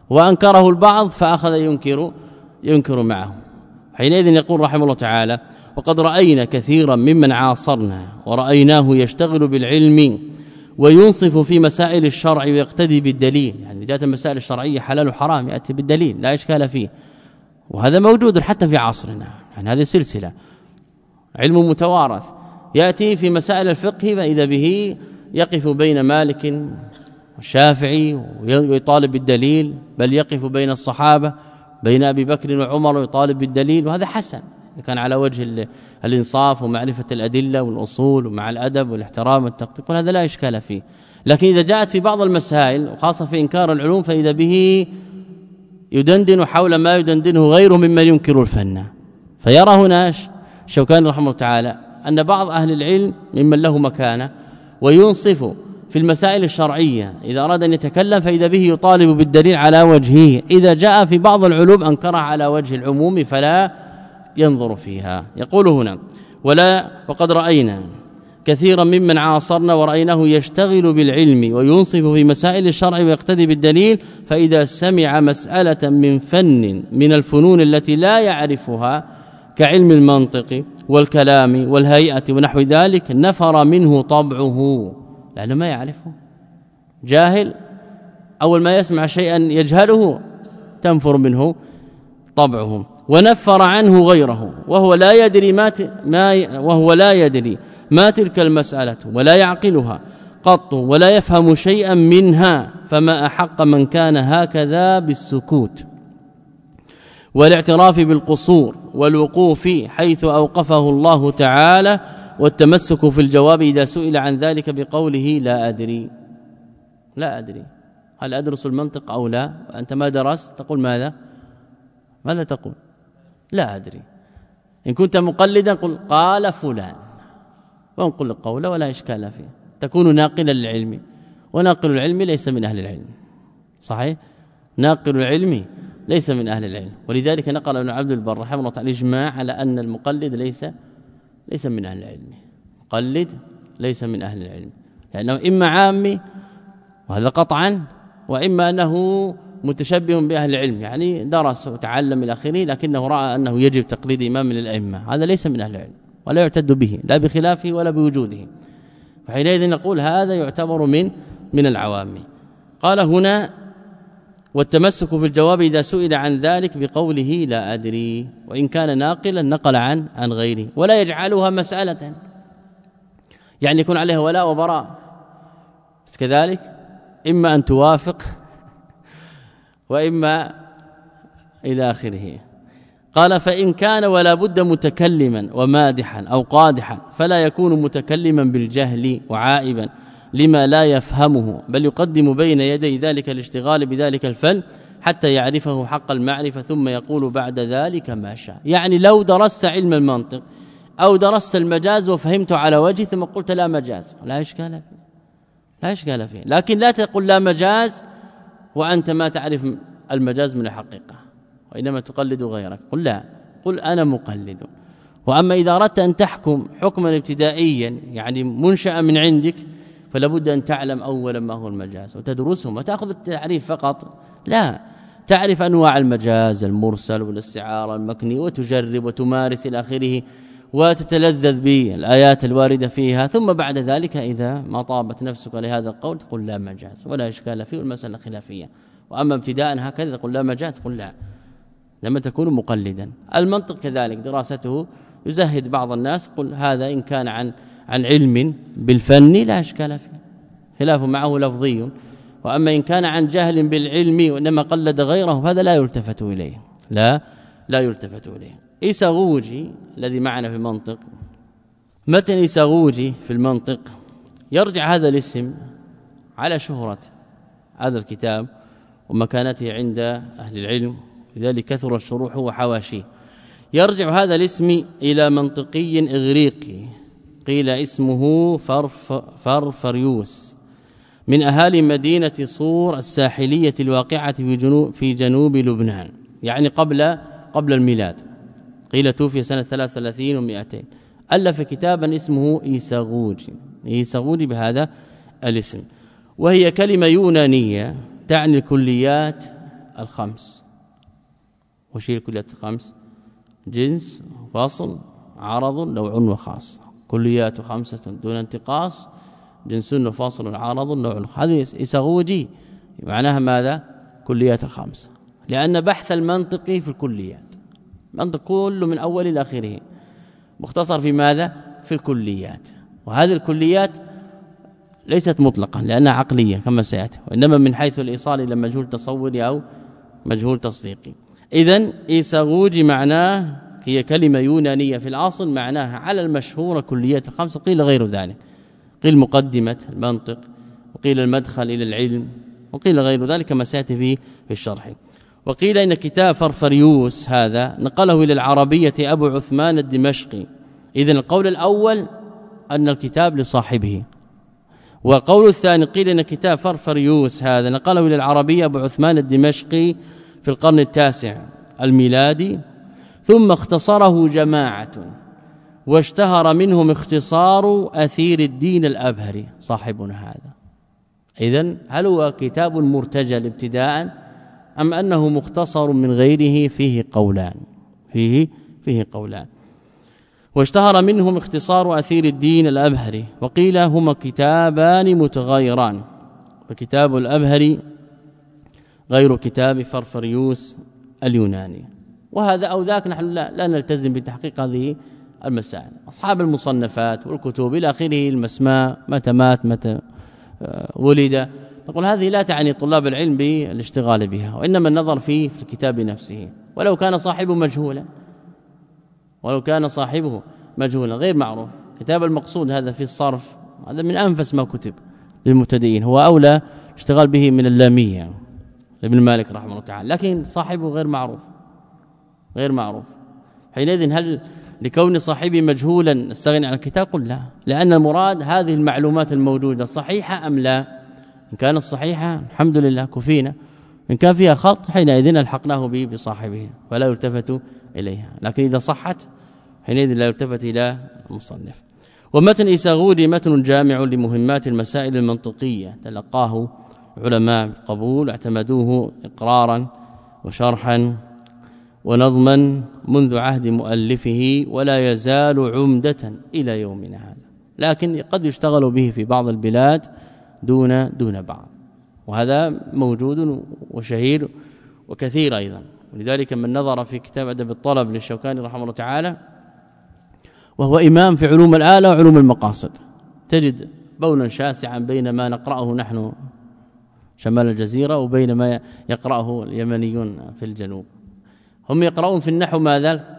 وأنكره البعض فأخذ ينكر ينكر معه. حينئذ يقول رحمه الله تعالى وقد رأينا كثيرا ممن عاصرنا ورأيناه يشتغل بالعلم وينصف في مسائل الشرع ويقتدي بالدليل، يعني جاءت المسائل الشرعية حلال وحرام يأتي بالدليل لا إشكال فيه، وهذا موجود حتى في عصرنا، يعني هذه سلسلة علم متوارث، يأتي في مسائل الفقه فإذا به يقف بين مالك والشافعي ويطالب بالدليل، بل يقف بين الصحابة بين أبي بكر وعمر ويطالب بالدليل، وهذا حسن كان على وجه الإنصاف ومعرفة الأدلة والأصول ومع الأدب والاحترام والتقدير، هذا لا إشكال فيه. لكن إذا جاءت في بعض المسائل وخاصة في إنكار العلوم فإذا به يدندن حول ما يدندنه غيره ممن ينكر الفن، فيرى هنا الشوكاني رحمه الله تعالى أن بعض أهل العلم ممن له مكانة وينصف في المسائل الشرعية إذا أراد أن يتكلم فإذا به يطالب بالدليل على وجهه، إذا جاء في بعض العلوم أنكرها على وجه العموم فلا ينظر فيها. يقول هنا ولا وقد رأينا كثيرا ممن عاصرنا ورأيناه يشتغل بالعلم وينصف في مسائل الشرع ويقتدي بالدليل، فإذا سمع مسألة من فن من الفنون التي لا يعرفها كعلم المنطق والكلام والهيئة ونحو ذلك نفر منه طبعه، لأنه ما يعرفه، جاهل، أول ما يسمع شيئا يجهله تنفر منه طبعه، ونفر عنه غيره وهو لا يدري ما ما وهو لا يدري ما تلك المسألة ولا يعقلها قط ولا يفهم شيئا منها، فما أحق من كان هكذا بالسكوت والاعتراف بالقصور والوقوف حيث أوقفه الله تعالى، والتمسك في الجواب إذا سئل عن ذلك بقوله لا أدري. لا أدري هل أدرس المنطق أو لا؟ أنت ما درست تقول ماذا؟ ماذا تقول؟ لا أدري. إن كنت مقلدا قل قال فلان وانقل القول ولا إشكال فيه، تكون ناقلا للعلم، وناقل العلم ليس من أهل العلم، صحيح؟ ناقل العلم ليس من أهل العلم، ولذلك نقل ابن عبد البر رحمه الله تعالى إجماع على أن المقلد ليس ليس من أهل العلم، مقلد ليس من أهل العلم، لأنه إما عامي وهذا قطعا، وإما أنه متشبه بأهل العلم، يعني درس وتعلم إلى آخره لكنه رأى أنه يجب تقليد إمام من الأئمة، هذا ليس من أهل العلم ولا يعتد به لا بخلافه ولا بوجوده، فحينئذ نقول هذا يعتبر من من العوام. قال هنا والتمسك في الجواب إذا سئل عن ذلك بقوله لا أدري، وإن كان ناقلا نقل عن عن غيره، ولا يجعلها مسألة يعني يكون عليها ولاء وبراء، بس كذلك إما أن توافق وإما إلى آخره. قال فإن كان ولا بد متكلما ومادحا أو قادحا فلا يكون متكلما بالجهل وعائبا لما لا يفهمه، بل يقدم بين يدي ذلك الاشتغال بذلك الفن حتى يعرفه حق المعرفة ثم يقول بعد ذلك ما شاء. يعني لو درست علم المنطق أو درست المجاز وفهمته على وجه ثم قلت لا مجاز لا إشكال فيه، لا إشكال فيه، لكن لا تقول لا مجاز وأنت ما تعرف المجاز من الحقيقة وإنما تقلد غيرك، قل لا، قل أنا مقلد. وأما إذا أردت أن تحكم حكما ابتدائيا يعني منشأ من عندك فلا بد أن تعلم أولا ما هو المجاز وتدرسهم وتأخذ التعريف فقط، لا، تعرف أنواع المجاز المرسل والاستعارة المكني وتجرب وتمارس إلى آخره وتتلذذ بالآيات الواردة فيها، ثم بعد ذلك إذا ما طابت نفسك لهذا القول تقول لا مجاز ولا إشكال فيه والمسألة خلافية. وأما ابتداء هكذا تقول لا مجاز قل لا، لما تكون مقلدا. المنطق كذلك دراسته يزهد بعض الناس، قل هذا إن كان عن عن علم بالفن لا إشكال فيه، خلاف معه لفظي، وأما إن كان عن جهل بالعلم وإنما قلد غيره فهذا لا يلتفت إليه، لا لا يلتفت إليه. إيساغوجي الذي معنا في المنطق، متن إيساغوجي في المنطق يرجع هذا الاسم على شهرة هذا الكتاب ومكانته عند أهل العلم، لذلك كثر الشروح وحواشيه. يرجع هذا الاسم إلى منطقي إغريقي قيل اسمه فرف فرفريوس من أهالي مدينة صور الساحلية الواقعة في جنوب في جنوب لبنان، يعني قبل قبل الميلاد، قيل توفي سنة ثلاث وثلاثين ومئتين. ألف كتابا اسمه إيساغوجي، إيساغوجي بهذا الاسم، وهي كلمة يونانية تعني الكليات الخمس. وش هي الكليات الخمس؟ جنس، فصل، عرض نوع وخاص، كليات خمسة دون انتقاص، جنس وفاصل عرض نوع. هذه إساغوجي معناها ماذا؟ كليات الخمسة، لأن بحث المنطقي في الكليات، منطق كله من أول إلى آخره مختصر في ماذا؟ في الكليات. وهذه الكليات ليست مطلقا لأنها عقلية كما سيأتي، وإنما من حيث الإيصال إلى مجهول تصوري أو مجهول تصديقي. إذن إيساغوجي معناه هي كلمة يونانية في الأصل، معناها على المشهورة كليات الخمسة، قيل غير ذلك، قيل مقدمة المنطق، وقيل المدخل إلى العلم، وقيل غير ذلك كما سيأتي في في الشرح. وقيل إن كتاب فرفريوس هذا نقله إلى العربية أبو عثمان الدمشقي. إذن القول الأول أن الكتاب لصاحبه، والقول الثاني قيل إن كتاب فرفريوس هذا نقله إلى العربية أبو عثمان الدمشقي في القرن التاسع الميلادي، ثم اختصره جماعة واشتهر منهم اختصار أثير الدين الأبهري صاحبنا هذا. إذن هل هو كتاب مرتجل ابتداء أم أنه مختصر من غيره؟ فيه قولان فيه فيه قولان. واشتهر منهم اختصار أثير الدين الأبهري، وقيل هما كتابان متغايران، فكتاب الأبهري غير كتاب فرفريوس اليوناني. وهذا أو ذاك نحن لا, لا نلتزم بتحقيق هذه المسائل. أصحاب المصنفات والكتب إلى آخره، المسماء، متى مات، متى ولد، نقول هذه لا تعني طلاب العلم بالاشتغال بها، وإنما النظر فيه في الكتاب نفسه، ولو كان صاحبه مجهولا ولو كان صاحبه مجهولا غير معروف. كتاب المقصود هذا في الصرف هذا من أنفس ما كتب للمبتدئين، هو أولى اشتغال به من اللامية لابن مالك رحمه الله تعالى، لكن صاحبه غير معروف غير معروف. حينئذ هل لكون صاحبي مجهولا استغني عن الكتاب؟ قل لا، لأن المراد هذه المعلومات الموجودة صحيحة أم لا. إن كانت صحيحة الحمد لله كفينا، إن كان فيها خلط حينئذ الحقناه به بصاحبه ولا يلتفت إليها، لكن إذا صحت حينئذ لا يلتفت إلى المصنف. ومتن إيساغوجي متن جامع لمهمات المسائل المنطقية، تلقاه علماء القبول اعتمدوه إقرارا وشرحا ونظما منذ عهد مؤلفه، ولا يزال عمدة إلى يومنا هذا، لكن قد يشتغل به في بعض البلاد دون دون بعض، وهذا موجود وشهير وكثير أيضا. ولذلك من نظر في كتاب أدب الطلب للشوكاني رحمه الله تعالى، وهو إمام في علوم الآلة وعلوم المقاصد، تجد بونا شاسعا بين ما نقرأه نحن شمال الجزيرة وبين ما يقرأه اليمنيون في الجنوب. هم يقرؤون في النحو ماذا؟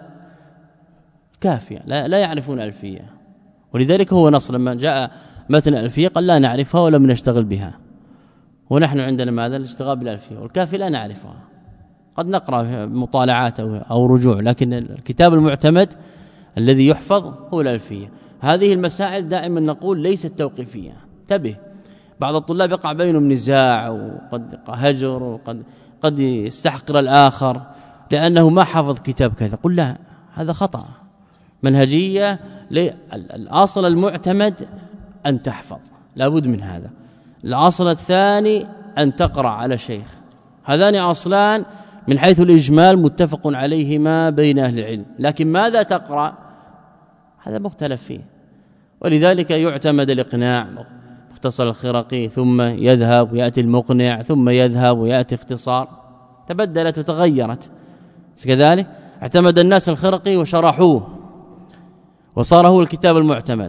كافية، لا, لا يعرفون ألفية، ولذلك هو نص لما جاء متن الألفية قال لا نعرفها ولم نشتغل بها، ونحن عندنا ماذا؟ الاشتغال بالألفية، والكافية لا نعرفها، قد نقرأ مطالعات أو رجوع، لكن الكتاب المعتمد الذي يحفظ هو الألفية. هذه المسائل دائما نقول ليست توقيفية، انتبه، بعض الطلاب يقع بينهم نزاع وقد هجر وقد قد يستحقر الآخر لأنه ما حفظ كتاب كذا، قل لا، هذا خطأ منهجية. الأصل المعتمد أن تحفظ، لابد من هذا. الأصل الثاني أن تقرأ على شيخ، هذان أصلان من حيث الإجمال متفق عليهما بين أهل العلم، لكن ماذا تقرأ هذا مختلف فيه. ولذلك يعتمد الإقناع، مختصر الخرقي، ثم يذهب ويأتي المقنع، ثم يذهب ويأتي اختصار، تبدلت وتغيرت. كذلك اعتمد الناس الخرقي وشرحوه وصار هو الكتاب المعتمد.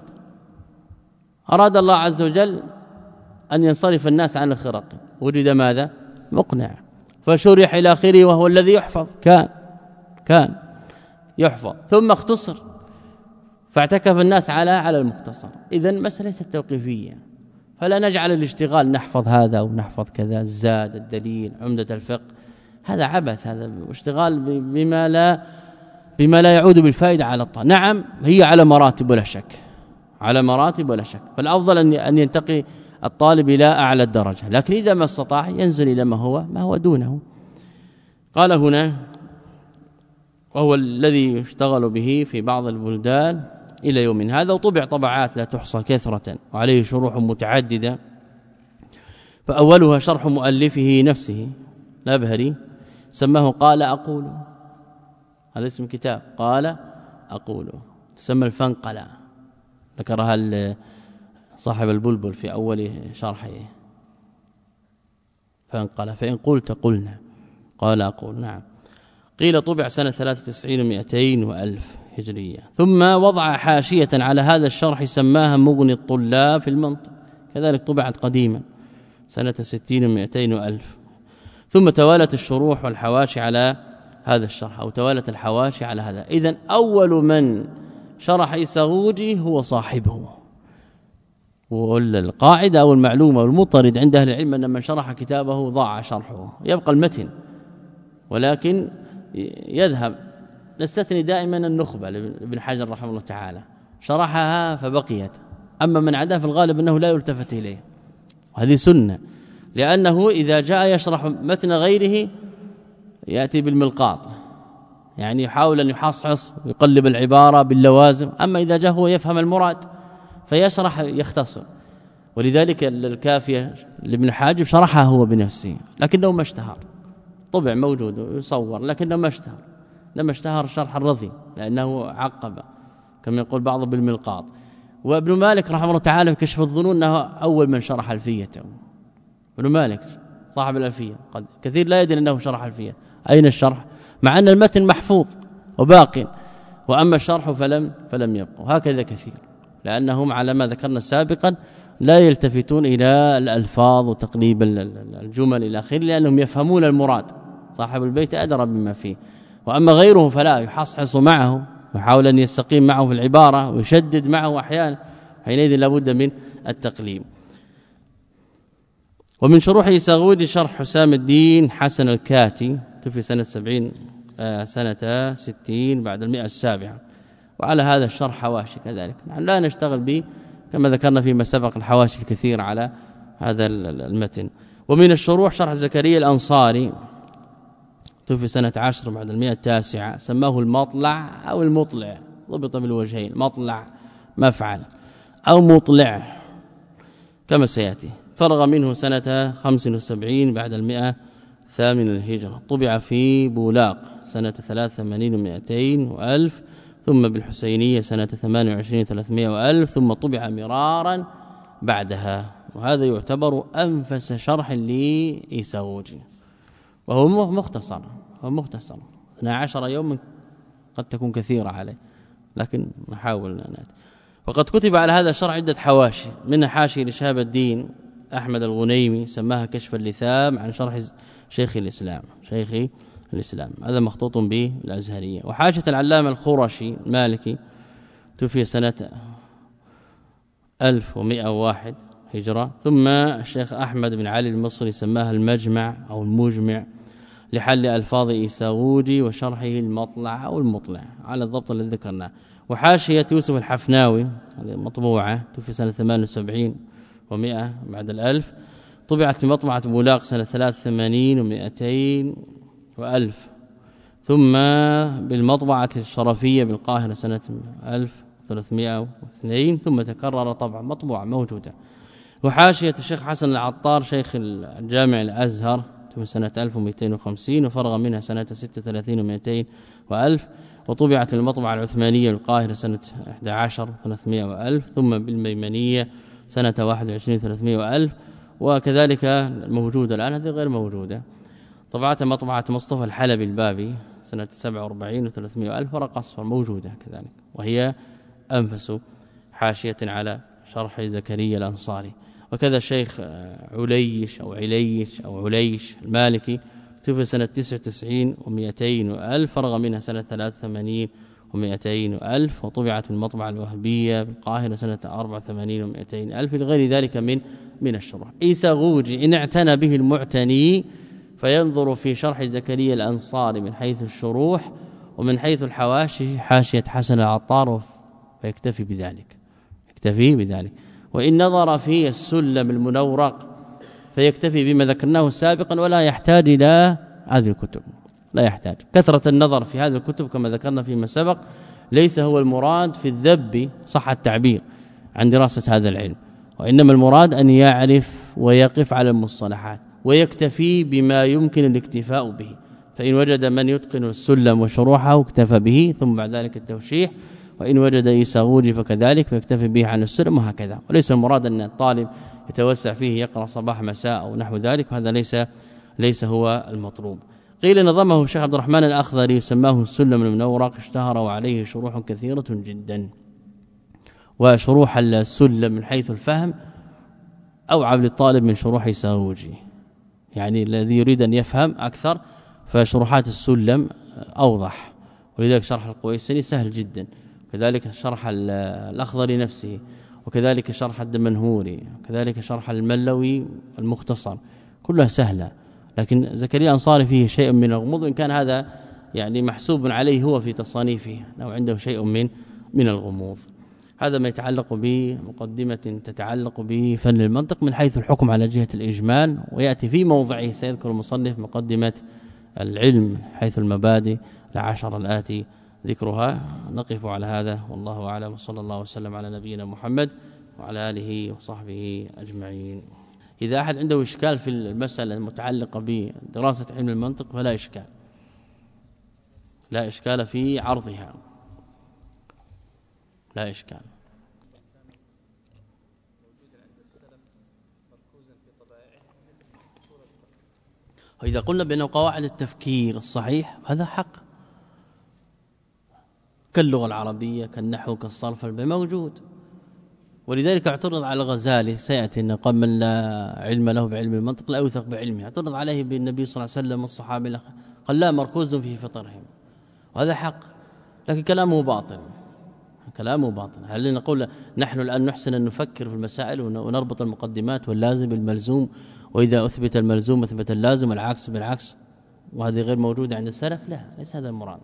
أراد الله عز وجل أن ينصرف الناس عن الخرقي، وجد ماذا؟ مقنع، فشرح إلى آخره وهو الذي يحفظ، كان كان يحفظ، ثم اختصر فاعتكف الناس على على المختصر. إذن مسألة التوقيفية، فلا نجعل الاشتغال نحفظ هذا ونحفظ كذا، الزاد، الدليل، عمدة الفقه، هذا عبث، هذا اشتغال بما لا بما لا يعود بالفائدة على الطالب. نعم هي على مراتب ولا شك، على مراتب ولا شك، فالأفضل أن ينتقي الطالب إلى أعلى الدرجة، لكن إذا ما استطاع ينزل إلى ما هو ما هو دونه. قال هنا وهو الذي يشتغل به في بعض البلدان إلى يوم هذا، وطبع طبعات لا تحصى كثرة وعليه شروح متعددة، فأولها شرح مؤلفه نفسه الأبهري، سماه قال أقول، هذا اسم كتاب، قال أقول، تسمى الفنقلة، ذكرها صاحب البلبل في أول شرحه. فانقلة، فإن قلت قلنا، قال أقول نعم. قيل طبع سنة ثلاثة وتسعين ومئتين وألف هجرية. ثم وضع حاشية على هذا الشرح سماها مغني الطلاب في المنطق، كذلك طبعت قديما سنة ستين ومئتين وألف. ثم توالت الشروح والحواشي على هذا الشرح، أو توالت الحواشي على هذا. إذن أول من شرح إيساغوجي هو صاحبه. والقاعدة أو المعلومة والمطرد عند أهل العلم أن من شرح كتابه ضاع شرحه، يبقى المتن ولكن يذهب. نستثني دائما النخبة لابن حجر رحمه الله تعالى، شرحها فبقيت، أما من عدا في الغالب أنه لا يلتفت إليه، وهذه سنة، لأنه إذا جاء يشرح متن غيره يأتي بالملقاط، يعني يحاول أن يحصحص ويقلب العبارة باللوازم. أما إذا جاء هو يفهم المراد فيشرح يختصر. ولذلك الكافية لابن حاجب شرحها هو بنفسه، لكنه ما اشتهر، طبع موجود ويصور لكنه ما اشتهر، لما اشتهر الشرح الرضي لأنه عقب كما يقول بعضه بالملقاط. وابن مالك رحمه الله تعالى في كشف الظنون أنه أول من شرح ألفيته. ابن مالك صاحب الألفية قد كثير لا يدري أنه شرح ألفية. أين الشرح؟ مع أن المتن محفوظ وباق، وأما الشرح فلم فلم يبقى. هكذا كثير، لأنهم على ما ذكرنا سابقا لا يلتفتون إلى الألفاظ وتقليب الجمل إلى آخره، لأنهم يفهمون المراد، صاحب البيت أدرى بما فيه. وأما غيره فلا، يحصحص معه ويحاول أن يستقيم معه في العبارة ويشدد معه أحيانا، حينئذ لابد من التقليم. ومن شروح إيساغوجي شرح حسام الدين حسن الكاتي، توفي سنة سبعين آه سنة ستين بعد المئة السابعة. وعلى هذا الشرح حواشي كذلك، نحن لا نشتغل به كما ذكرنا فيما سبق الحواشي الكثير على هذا المتن. ومن الشروح شرح زكريا الأنصاري، توفي سنة عشر بعد المئة التاسعة، سماه المطلع أو المطلع، ضبط بالوجهين، مطلع مفعل أو مطلع كما سيأتي. فرغ منه سنة خمس وسبعين بعد المئة الثامنة الهجرة. طبع في بولاق سنة ثلاث وثمانين ومئتين وألف، ثم بالحسينية سنة ثمان وعشرين ثلاثمائة وألف، ثم طبع مرارا بعدها. وهذا يعتبر أنفس شرح لإيساغوجي، وهو مختصر، هو مختصر اثنا عشر يوم، قد تكون كثيرة عليه لكن نحاول أن نأتي. وقد كتب على هذا الشرح عدة حواشي، منها حاشي لشهاب الدين أحمد الغنيمي سماها كشف اللثام عن شرح شيخ الإسلام شيخ الإسلام، هذا مخطوط به الأزهرية. وحاشية العلامة الخرشي المالكي، توفي سنة ألف ومئة وواحد هجرة. ثم الشيخ أحمد بن علي المصري سماها المجمع أو المجمع لحل ألفاظ إيساغوجي وشرحه المطلع أو المطلع على الضبط الذي ذكرناه. وحاشية يوسف الحفناوي هذه مطبوعة، توفي سنة ثمان وسبعين ومئة بعد الألف، طبعت في مطبعة بولاق سنة ثلاث وثمانين ومئتين وألف. ثم بالمطبعة الشرفية بالقاهرة سنة ألف وثلاثمائة واثنين، ثم تكرر طبعا مطبوعة موجودة. وحاشية الشيخ حسن العطار شيخ الجامع الأزهر في سنة ألف ومئتين وخمسين، وفرغ منها سنة ستة وثلاثين ومئتين وألف. وطبعت المطبعة العثمانية بالقاهرة سنة أحد عشر ثلاثمائة وألف، ثم بالميمنية سنة واحد وعشرين ثلاثمائة وألف. وكذلك موجودة الآن، هذه غير موجودة، طبعتها مطبعة مصطفى الحلبي البابي سنة سبعة وأربعين وثلاثمائة وألف، ورق أصفر موجودة كذلك، وهي أنفس حاشية على شرح زكريا الأنصاري. وكذا الشيخ عليش أو عليش أو عليش المالكي، توفي سنة تسعة وتسعين ومئتين وألف، فرغ منها سنة ثلاث وثمانين ومئتين وألف. وطبعت المطبعة الوهبية بالقاهرة سنة أربعة وثمانين ومئتين ألف، لغير ذلك من من الشروح. إيساغوجي إن اعتنى به المعتني فينظر في شرح زكريا الأنصاري من حيث الشروح، ومن حيث الحواشي حاشية حسن العطار، فيكتفي بذلك يكتفي بذلك. وإن نظر في السلم المنورق فيكتفي بما ذكرناه سابقا، ولا يحتاج إلى هذه الكتب، لا يحتاج. كثرة النظر في هذه الكتب كما ذكرنا فيما سبق ليس هو المراد في الذب صح التعبير عن دراسة هذا العلم، وإنما المراد أن يعرف ويقف على المصطلحات ويكتفي بما يمكن الاكتفاء به. فإن وجد من يتقن السلم وشروحه اكتفى به، ثم بعد ذلك التوشيح. وإن وجد إيساغوجي فكذلك فيكتفي به عن السلم وهكذا. وليس المراد أن الطالب يتوسع فيه يقرأ صباح مساء أو نحو ذلك، وهذا ليس ليس هو المطلوب. قيل نظمه الشيخ عبد الرحمن الأخضري سماه السلم المنورق، اشتهر وعليه شروح كثيرة جدا. وشروح السلم من حيث الفهم أوعب للطالب من شروح إيساغوجي، يعني الذي يريد أن يفهم أكثر فشروحات السلم أوضح، ولذلك شرح القويسري سهل جدا، كذلك شرح الأخضري نفسه، وكذلك شرح الدمنهوري، وكذلك شرح الملوي المختصر، كلها سهلة. لكن زكريا الأنصاري فيه شيء من الغموض، وإن كان هذا يعني محسوب عليه هو في تصانيفه أنه عنده شيء من من الغموض. هذا ما يتعلق بمقدمة تتعلق بفن المنطق من حيث الحكم على جهة الإجمال، ويأتي في موضعه سيذكر المصنف مقدمة العلم حيث المبادئ العشر الآتي ذكرها. نقف على هذا والله أعلم، وصلى الله وسلم على نبينا محمد وعلى آله وصحبه أجمعين. إذا أحد عنده إشكال في المسألة المتعلقة بدراسة علم المنطق فلا إشكال، لا إشكال في عرضها، لا إشكال. وإذا قلنا بأنه قواعد التفكير الصحيح هذا حق، كاللغة العربية كالنحو كالصرف موجود. ولذلك اعترض على الغزالي، سيأتي أن قام من لا علم له بعلم المنطق لا يوثق بعلمه، اعترض عليه بالنبي صلى الله عليه وسلم والصحابة، قال لا مركوز في فطرهم، وهذا حق، لكن كلامه باطل، كلامه باطل. هل نقول نحن الآن نحسن أن نفكر في المسائل ونربط المقدمات واللازم بالملزوم، وإذا أثبت الملزوم أثبت اللازم، والعكس بالعكس، وهذه غير موجودة عند السلف؟ لا، ليس هذا المراد.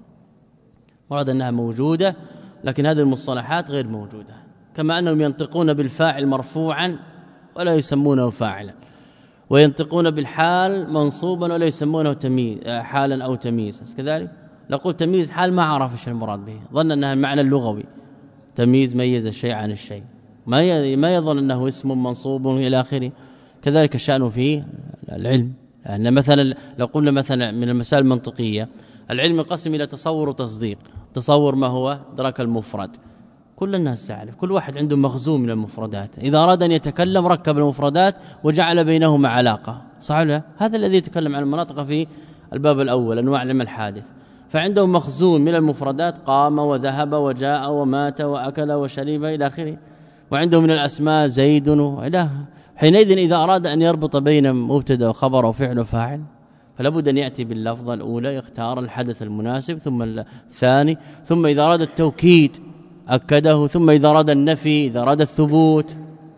مراد أنها موجودة، لكن هذه المصطلحات غير موجودة. كما أنهم ينطقون بالفاعل مرفوعا ولا يسمونه فاعلا، وينطقون بالحال منصوبا ولا يسمونه تمييز حالا أو تمييز كذلك. لو قلت تمييز حال ما عرف ايش المراد به، ظن أنها المعنى اللغوي، تمييز ميز الشيء عن الشيء، ما ما يظن أنه اسم منصوب إلى آخره. كذلك الشأن في العلم، لأن مثلا لو قلنا مثلا من المسائل المنطقية العلم ينقسم إلى تصور وتصديق. تصور ما هو؟ إدراك المفرد، كل الناس تعرف، كل واحد عنده مخزون من المفردات، إذا أراد أن يتكلم ركب المفردات وجعل بينهما علاقة، صح ولا لا؟ هذا الذي يتكلم عن المناطق في الباب الأول، أنواع علم الحادث، فعنده مخزون من المفردات، قام وذهب وجاء ومات وأكل وشرب إلى آخره، وعنده من الأسماء زيد وإله. حينئذ إذا أراد أن يربط بين مبتدا وخبر وفعل وفاعل فلا بد أن يأتي باللفظة الأولى، يختار الحدث المناسب، ثم الثاني، ثم إذا أراد التوكيد أكده، ثم إذا أراد النفي، إذا أراد الثبوت،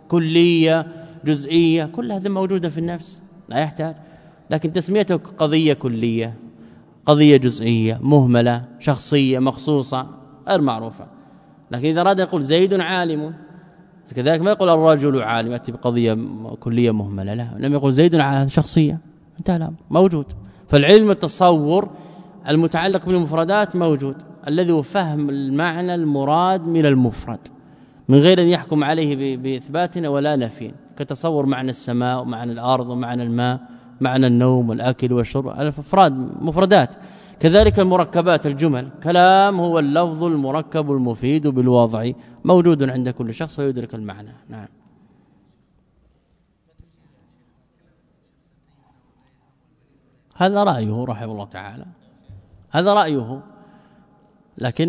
كلية جزئية، كل هذا موجودة في النفس لا يحتاج. لكن تسميته قضية كلية، قضية جزئية، مهملة، شخصية، مخصوصة، غير معروفة. لكن إذا أراد يقول زيد عالم كذلك، ما يقول الرجل عالم يأتي بقضية كلية مهملة، لا، لم يقول زيد عالم شخصية، انتهى الأمر، موجود. فالعلم التصور المتعلق بالمفردات موجود، الذي هو فهم المعنى المراد من المفرد من غير أن يحكم عليه بإثبات ولا نفي، كتصور معنى السماء ومعنى الأرض ومعنى الماء، معنى النوم والأكل والشرب، الأفراد مفردات. كذلك المركبات، الجمل، كلام هو اللفظ المركب المفيد بالوضع، موجود عند كل شخص ويدرك المعنى. نعم. هذا رأيه رحمه الله تعالى، هذا رأيه، لكن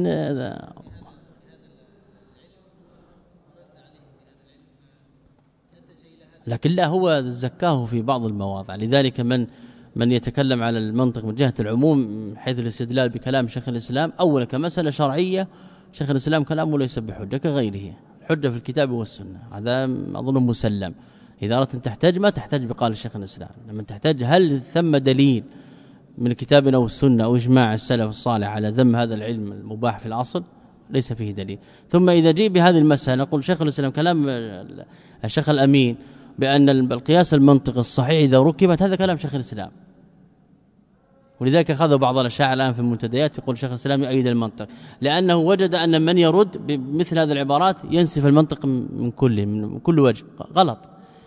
لكن لا، هو زكاه في بعض المواضع. لذلك من من يتكلم على المنطق من جهة العموم حيث الاستدلال بكلام شيخ الإسلام أولا كمسألة شرعية، شيخ الإسلام كلامه ليس بحجة كغيره، الحجة في الكتاب والسنة، هذا أظن مسلم. إذا أردت أن تحتاج ما تحتاج بقال الشيخ الإسلام، لما تحتاج هل ثم دليل من الكتاب أو السنة أو إجماع السلف الصالح على ذم هذا العلم المباح في الأصل، ليس فيه دليل. ثم إذا جيء بهذه المسألة نقول شيخ الإسلام كلام الشيخ الأمين بأن القياس المنطق الصحيح إذا ركبت، هذا كلام شيخ الإسلام. ولذلك أخذوا بعض الأشاعرة الآن في المنتديات يقول شيخ الإسلام يؤيد المنطق، لأنه وجد أن من يرد بمثل هذه العبارات ينسف المنطق من كله، من كل وجه، غلط.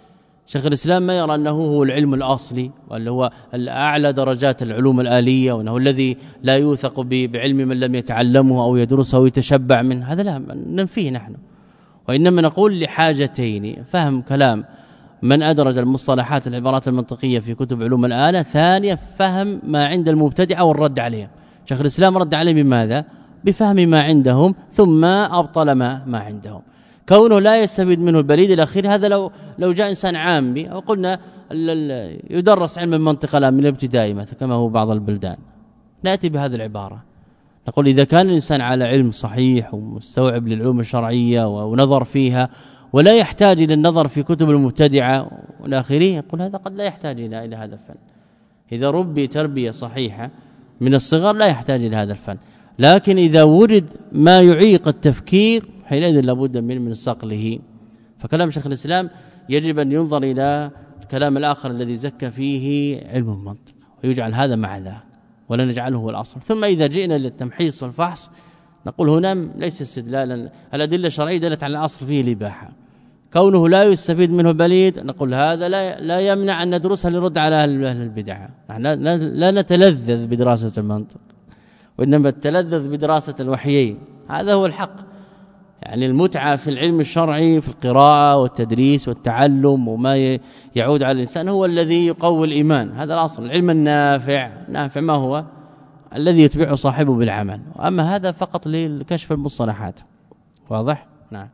شيخ الإسلام ما يرى أنه هو العلم الأصلي واللي هو الأعلى درجات العلوم الآلية وأنه الذي لا يوثق بعلم من لم يتعلمه أو يدرسه أو يتشبع منه، هذا لا ننفيه نحن، وإنما نقول لحاجتين: فهم كلام من أدرج المصطلحات العبارات المنطقية في كتب علوم الآلة، ثانيا فهم ما عند المبتدعة والرد عليهم. شيخ الإسلام رد عليه بماذا؟ بفهم ما عندهم ثم أبطل ما, ما عندهم. كونه لا يستفيد منه البليد الأخير، هذا لو لو جاء إنسان عامي أو قلنا يدرس علم المنطق الآن من الابتدائي مثلا كما هو بعض البلدان، نأتي بهذه العبارة نقول إذا كان الإنسان على علم صحيح ومستوعب للعلوم الشرعية ونظر فيها ولا يحتاج إلى النظر في كتب المبتدعة والآخرين، يقول هذا قد لا يحتاج إلى إلى هذا الفن. إذا ربي تربية صحيحة من الصغر لا يحتاج إلى هذا الفن، لكن إذا وجد ما يعيق التفكير حينئذ لابد من من صقله. فكلام شيخ الإسلام يجب أن ينظر إلى الكلام الآخر الذي زكى فيه علم المنطق ويجعل هذا مع ذاك ولا نجعله هو الأصل. ثم إذا جئنا للتمحيص والفحص نقول هنا ليس استدلالا، الأدلة الشرعية دلت على الأصل فيه الإباحة، كونه لا يستفيد منه بليد نقول هذا لا لا يمنع أن ندرسها لنرد على أهل البدع. نحن لا نتلذذ بدراسة المنطق وإنما التلذذ بدراسة الوحيين، هذا هو الحق. يعني المتعة في العلم الشرعي في القراءة والتدريس والتعلم وما يعود على الإنسان هو الذي يقوي الإيمان، هذا الأصل. العلم النافع نافع ما هو؟ الذي يتبعه صاحبه بالعمل، وأما هذا فقط لكشف المصطلحات. واضح؟ نعم.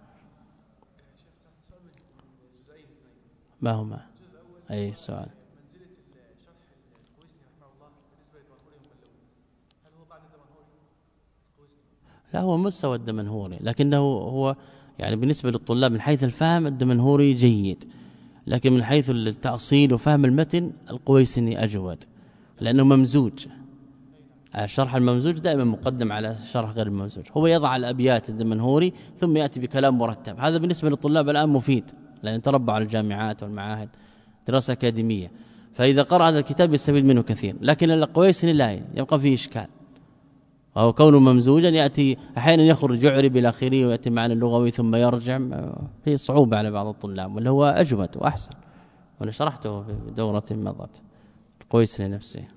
ما هما؟ أي سؤال؟ لا هو مستوى الدمنهوري، لكنه هو يعني بالنسبة للطلاب من حيث الفهم الدمنهوري جيد، لكن من حيث التأصيل وفهم المتن القويسني أجود، لأنه ممزوج. الشرح الممزوج دائما مقدم على شرح غير الممزوج. هو يضع الأبيات الدمنهوري ثم يأتي بكلام مرتب، هذا بالنسبة للطلاب الآن مفيد لأن تربى على الجامعات والمعاهد دراسة أكاديمية، فإذا قرأ هذا الكتاب يستفيد منه كثير. لكن القويسني لا يبقى فيه إشكال، وهو كونه ممزوجا يأتي أحيانا يخرج يعرب إلى آخره ويأتي معنى اللغوي ثم يرجع، فيه صعوبة على بعض الطلاب، واللي هو أجود وأحسن، وأنا شرحته في دورة مضت القويسني نفسه.